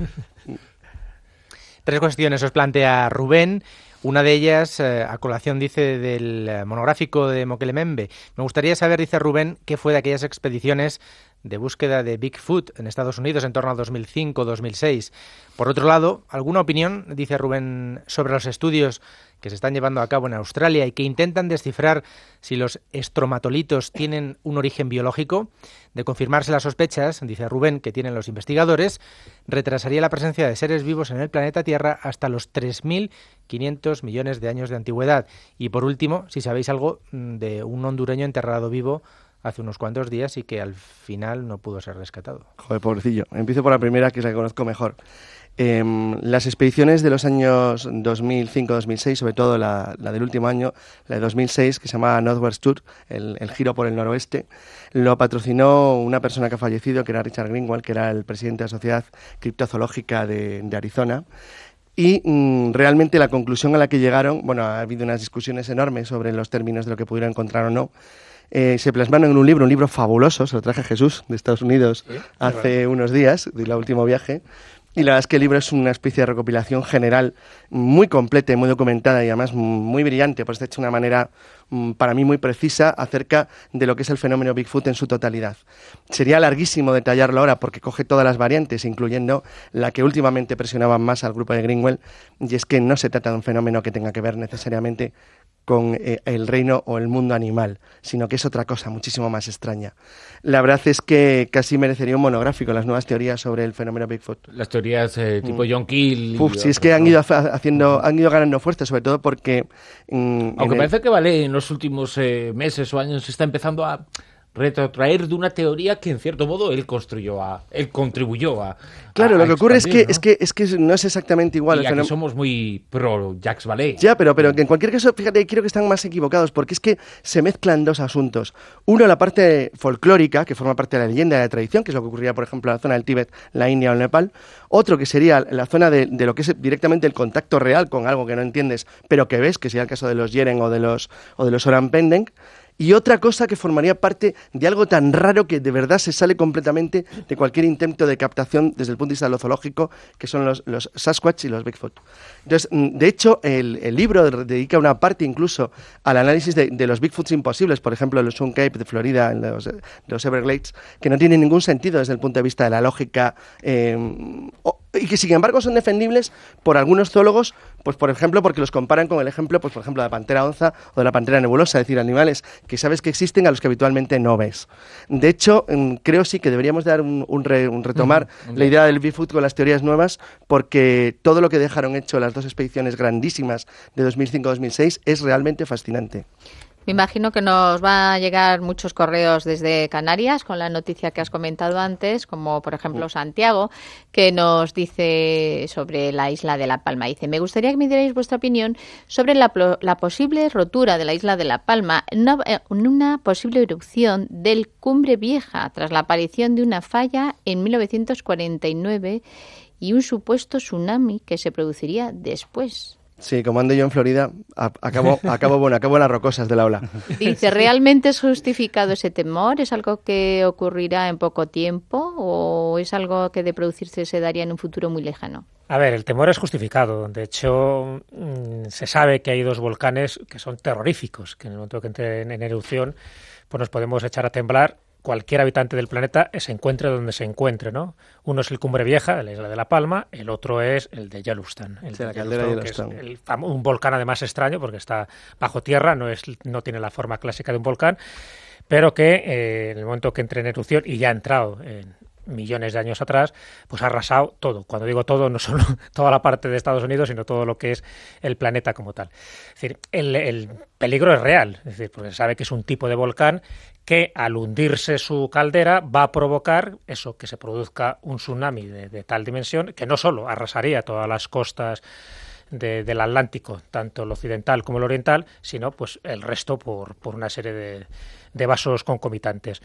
Tres cuestiones os plantea Rubén. Una de ellas, eh, a colación, dice, del monográfico de Mokelemembe. Me gustaría saber, dice Rubén, qué fue de aquellas expediciones de búsqueda de Bigfoot en Estados Unidos en torno al dos mil cinco dos mil seis. Por otro lado, ¿alguna opinión, dice Rubén, sobre los estudios que se están llevando a cabo en Australia y que intentan descifrar si los estromatolitos tienen un origen biológico? De confirmarse las sospechas, dice Rubén, que tienen los investigadores, retrasaría la presencia de seres vivos en el planeta Tierra hasta los tres mil quinientos millones de años de antigüedad. Y por último, si sabéis algo de un hondureño enterrado vivo hace unos cuantos días y que al final no pudo ser rescatado. Joder, pobrecillo. Empiezo por la primera, que es la que conozco mejor. Eh, las expediciones de los años dos mil cinco dos mil seis, sobre todo la, la del último año, la de dos mil seis, que se llamaba Northwest Tour, el, el giro por el noroeste, lo patrocinó una persona que ha fallecido, que era Richard Greenwald, que era el presidente de la Sociedad Criptozoológica de, de Arizona. Y mmm, realmente la conclusión a la que llegaron, bueno, ha habido unas discusiones enormes sobre los términos de lo que pudieron encontrar o no. Eh, se plasmaron en un libro, un libro fabuloso, se lo traje a Jesús de Estados Unidos ¿Sí? hace unos días, del último viaje, Y la verdad es que el libro es una especie de recopilación general muy completa y muy documentada y además muy brillante, pues está hecho de una manera para mí muy precisa acerca de lo que es el fenómeno Bigfoot en su totalidad. Sería larguísimo detallarlo ahora porque coge todas las variantes, incluyendo la que últimamente presionaba más al grupo de Greenwell, y es que no se trata de un fenómeno que tenga que ver necesariamente con eh, el reino o el mundo animal, sino que es otra cosa muchísimo más extraña. La verdad es que casi merecería un monográfico las nuevas teorías sobre el fenómeno Bigfoot. Las teorías eh, tipo mm. John Keel. Uf, si es que han ido haciendo, han ido ganando fuerza, sobre todo porque... Mm, Aunque parece el... que vale en los últimos eh, meses o años se está empezando a retrotraer de una teoría que en cierto modo él construyó a, él contribuyó a. Claro, a, lo que ocurre es que, ¿no? es que es que no es exactamente igual. Y el aquí fenómeno... somos muy pro Jacques Vallée. Ya, pero, pero en cualquier caso, fíjate, creo que están más equivocados, porque es que se mezclan dos asuntos. Uno, la parte folclórica, que forma parte de la leyenda, de la tradición, que es lo que ocurría, por ejemplo, en la zona del Tíbet, la India o el Nepal. Otro, que sería la zona de, de lo que es directamente el contacto real con algo que no entiendes, pero que ves, que sería el caso de los Yeren o de los, o de los Orang Pendek. Y otra cosa que formaría parte de algo tan raro que de verdad se sale completamente de cualquier intento de captación desde el punto de vista de lo zoológico, que son los, los Sasquatch y los Bigfoot. Entonces, de hecho, el, el libro dedica una parte incluso al análisis de, de los Bigfoots imposibles, por ejemplo, los Sun Cape de Florida, los, los Everglades, que no tienen ningún sentido desde el punto de vista de la lógica, eh, o, y que sin embargo son defendibles por algunos zoólogos, pues por ejemplo porque los comparan con el ejemplo, pues por ejemplo de la pantera onza o de la pantera nebulosa, es decir, animales que sabes que existen a los que habitualmente no ves. De hecho, creo sí que deberíamos dar un, un, re, un retomar uh-huh. la idea del Bigfoot con las teorías nuevas, porque todo lo que dejaron hecho las dos expediciones grandísimas de dos mil cinco a dos mil seis es realmente fascinante. Me imagino que nos va a llegar muchos correos desde Canarias con la noticia que has comentado antes, como por ejemplo Santiago, que nos dice sobre la isla de La Palma. Dice, me gustaría que me dierais vuestra opinión sobre la, la posible rotura de la isla de La Palma en una, en una posible erupción del Cumbre Vieja tras la aparición de una falla en mil novecientos cuarenta y nueve y un supuesto tsunami que se produciría después. Sí, como ando yo en Florida, acabo, acabo, bueno, acabo en las rocosas de la ola. Dice, ¿realmente es justificado ese temor? ¿Es algo que ocurrirá en poco tiempo o es algo que de producirse se daría en un futuro muy lejano? A ver, el temor es justificado. De hecho, mmm, se sabe que hay dos volcanes que son terroríficos, que en el momento que entren en erupción, pues nos podemos echar a temblar. Cualquier habitante del planeta se encuentre donde se encuentre, ¿no? Uno es el Cumbre Vieja, la isla de La Palma, el otro es el de Yellowstone. El sí, de la caldera de Yellowstone. Que es el, un volcán además extraño porque está bajo tierra, no, es, no tiene la forma clásica de un volcán, pero que eh, en el momento que entre en erupción, y ya ha entrado en millones de años atrás, pues ha arrasado todo. Cuando digo todo, no solo toda la parte de Estados Unidos, sino todo lo que es el planeta como tal. Es decir, el, el peligro es real, es decir, porque se sabe que es un tipo de volcán que al hundirse su caldera va a provocar eso, que se produzca un tsunami de, de tal dimensión que no solo arrasaría todas las costas de, del Atlántico, tanto el occidental como el oriental, sino pues el resto por, por una serie de, de vasos concomitantes.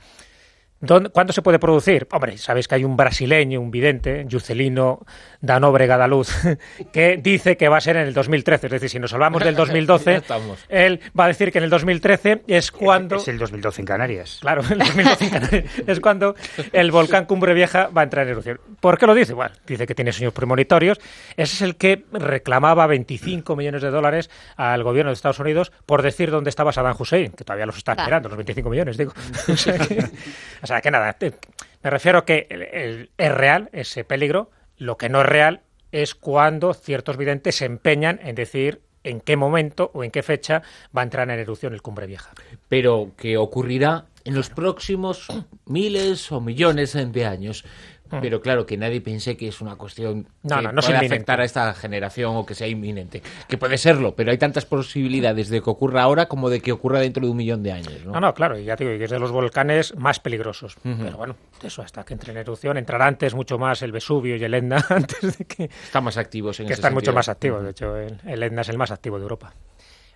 ¿Cuándo se puede producir? Hombre, sabéis que hay un brasileño, un vidente, Juscelino da Nóbrega da Luz, que dice que va a ser en el dos mil trece. Es decir, si nos hablamos del dos mil doce, él va a decir que en el dos mil trece es cuando... Es el dos mil doce en Canarias. Claro, el dos mil doce en Canarias. Es cuando el volcán Cumbre Vieja va a entrar en erupción. ¿Por qué lo dice? Bueno, dice que tiene sueños premonitorios. Ese es el que reclamaba veinticinco millones de dólares al gobierno de Estados Unidos por decir dónde estaba Saddam Hussein, que todavía los está esperando, los veinticinco millones, digo. O sea que... O sea, que nada, me refiero que el, el, es real ese peligro. Lo que no es real es cuando ciertos videntes se empeñan en decir en qué momento o en qué fecha va a entrar en erupción el Cumbre Vieja. Pero que ocurrirá en los próximos miles o millones de años. Pero claro, que nadie piense que es una cuestión no, que no, no puede es afectar a esta generación o que sea inminente. Que puede serlo, pero hay tantas posibilidades de que ocurra ahora como de que ocurra dentro de un millón de años, ¿no? No, no, claro, y ya te digo, que es de los volcanes más peligrosos. Uh-huh. Pero bueno, eso hasta que entre en erupción, entrará antes mucho más el Vesubio y el Etna antes de que... Están más activos en que ese están sentido. mucho más activos, de hecho, el, el Etna es el más activo de Europa.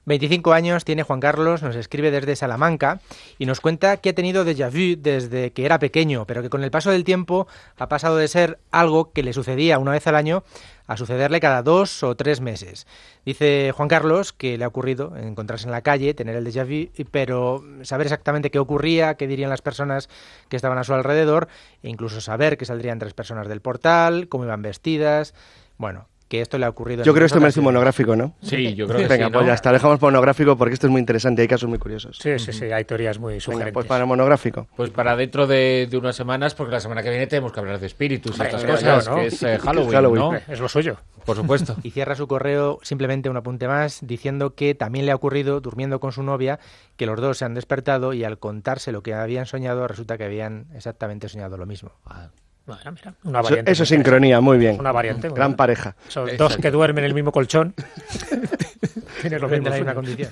veinticinco años tiene Juan Carlos, nos escribe desde Salamanca y nos cuenta que ha tenido déjà vu desde que era pequeño, pero que con el paso del tiempo ha pasado de ser algo que le sucedía una vez al año a sucederle cada dos o tres meses. Dice Juan Carlos que le ha ocurrido encontrarse en la calle, tener el déjà vu, pero saber exactamente qué ocurría, qué dirían las personas que estaban a su alrededor, e incluso saber que saldrían tres personas del portal, cómo iban vestidas. Bueno, que esto le ha ocurrido... Yo creo que esto merece un monográfico, ¿no? Sí, yo creo que Venga, sí, ¿no? pues ya está, dejamos monográfico porque esto es muy interesante, hay casos muy curiosos. Sí, sí, sí, hay teorías muy sugerentes. Venga, pues para monográfico. Pues para dentro de, de unas semanas, porque la semana que viene tenemos que hablar de espíritus y Hombre, estas claro, cosas, ¿no? que es eh, Halloween, Halloween. ¿no? Es lo suyo. Por supuesto. Y cierra su correo simplemente un apunte más, diciendo que también le ha ocurrido, durmiendo con su novia, que los dos se han despertado y al contarse lo que habían soñado, resulta que habían exactamente soñado lo mismo. Ah. Bueno, mira, una Eso, variante. eso es sincronía, muy bien. Una variante. Gran bueno. pareja. Son Exacto. dos que duermen en el mismo colchón. Tienes lo mismo Depende de la misma sueño.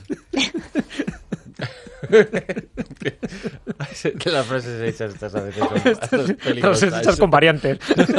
condición. Que las frases hechas estas a veces son bastante Las peligrosas. hechas con variantes.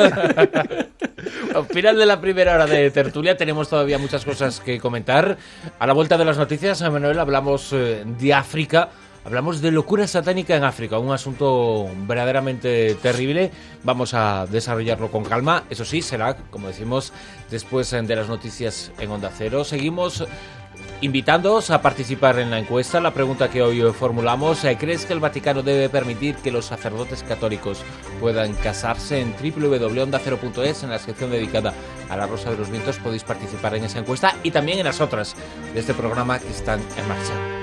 Al final de la primera hora de tertulia tenemos todavía muchas cosas que comentar. A la vuelta de las noticias, Manuel, hablamos eh, de África. Hablamos de locura satánica en África, un asunto verdaderamente terrible. Vamos a desarrollarlo con calma. Eso sí, será, como decimos, después de las noticias en Onda Cero. Seguimos invitándoos a participar en la encuesta. La pregunta que hoy formulamos: ¿crees que el Vaticano debe permitir que los sacerdotes católicos puedan casarse? En doble u doble u doble u punto onda cero punto es, en la sección dedicada a la Rosa de los Vientos, podéis participar en esa encuesta y también en las otras de este programa que están en marcha.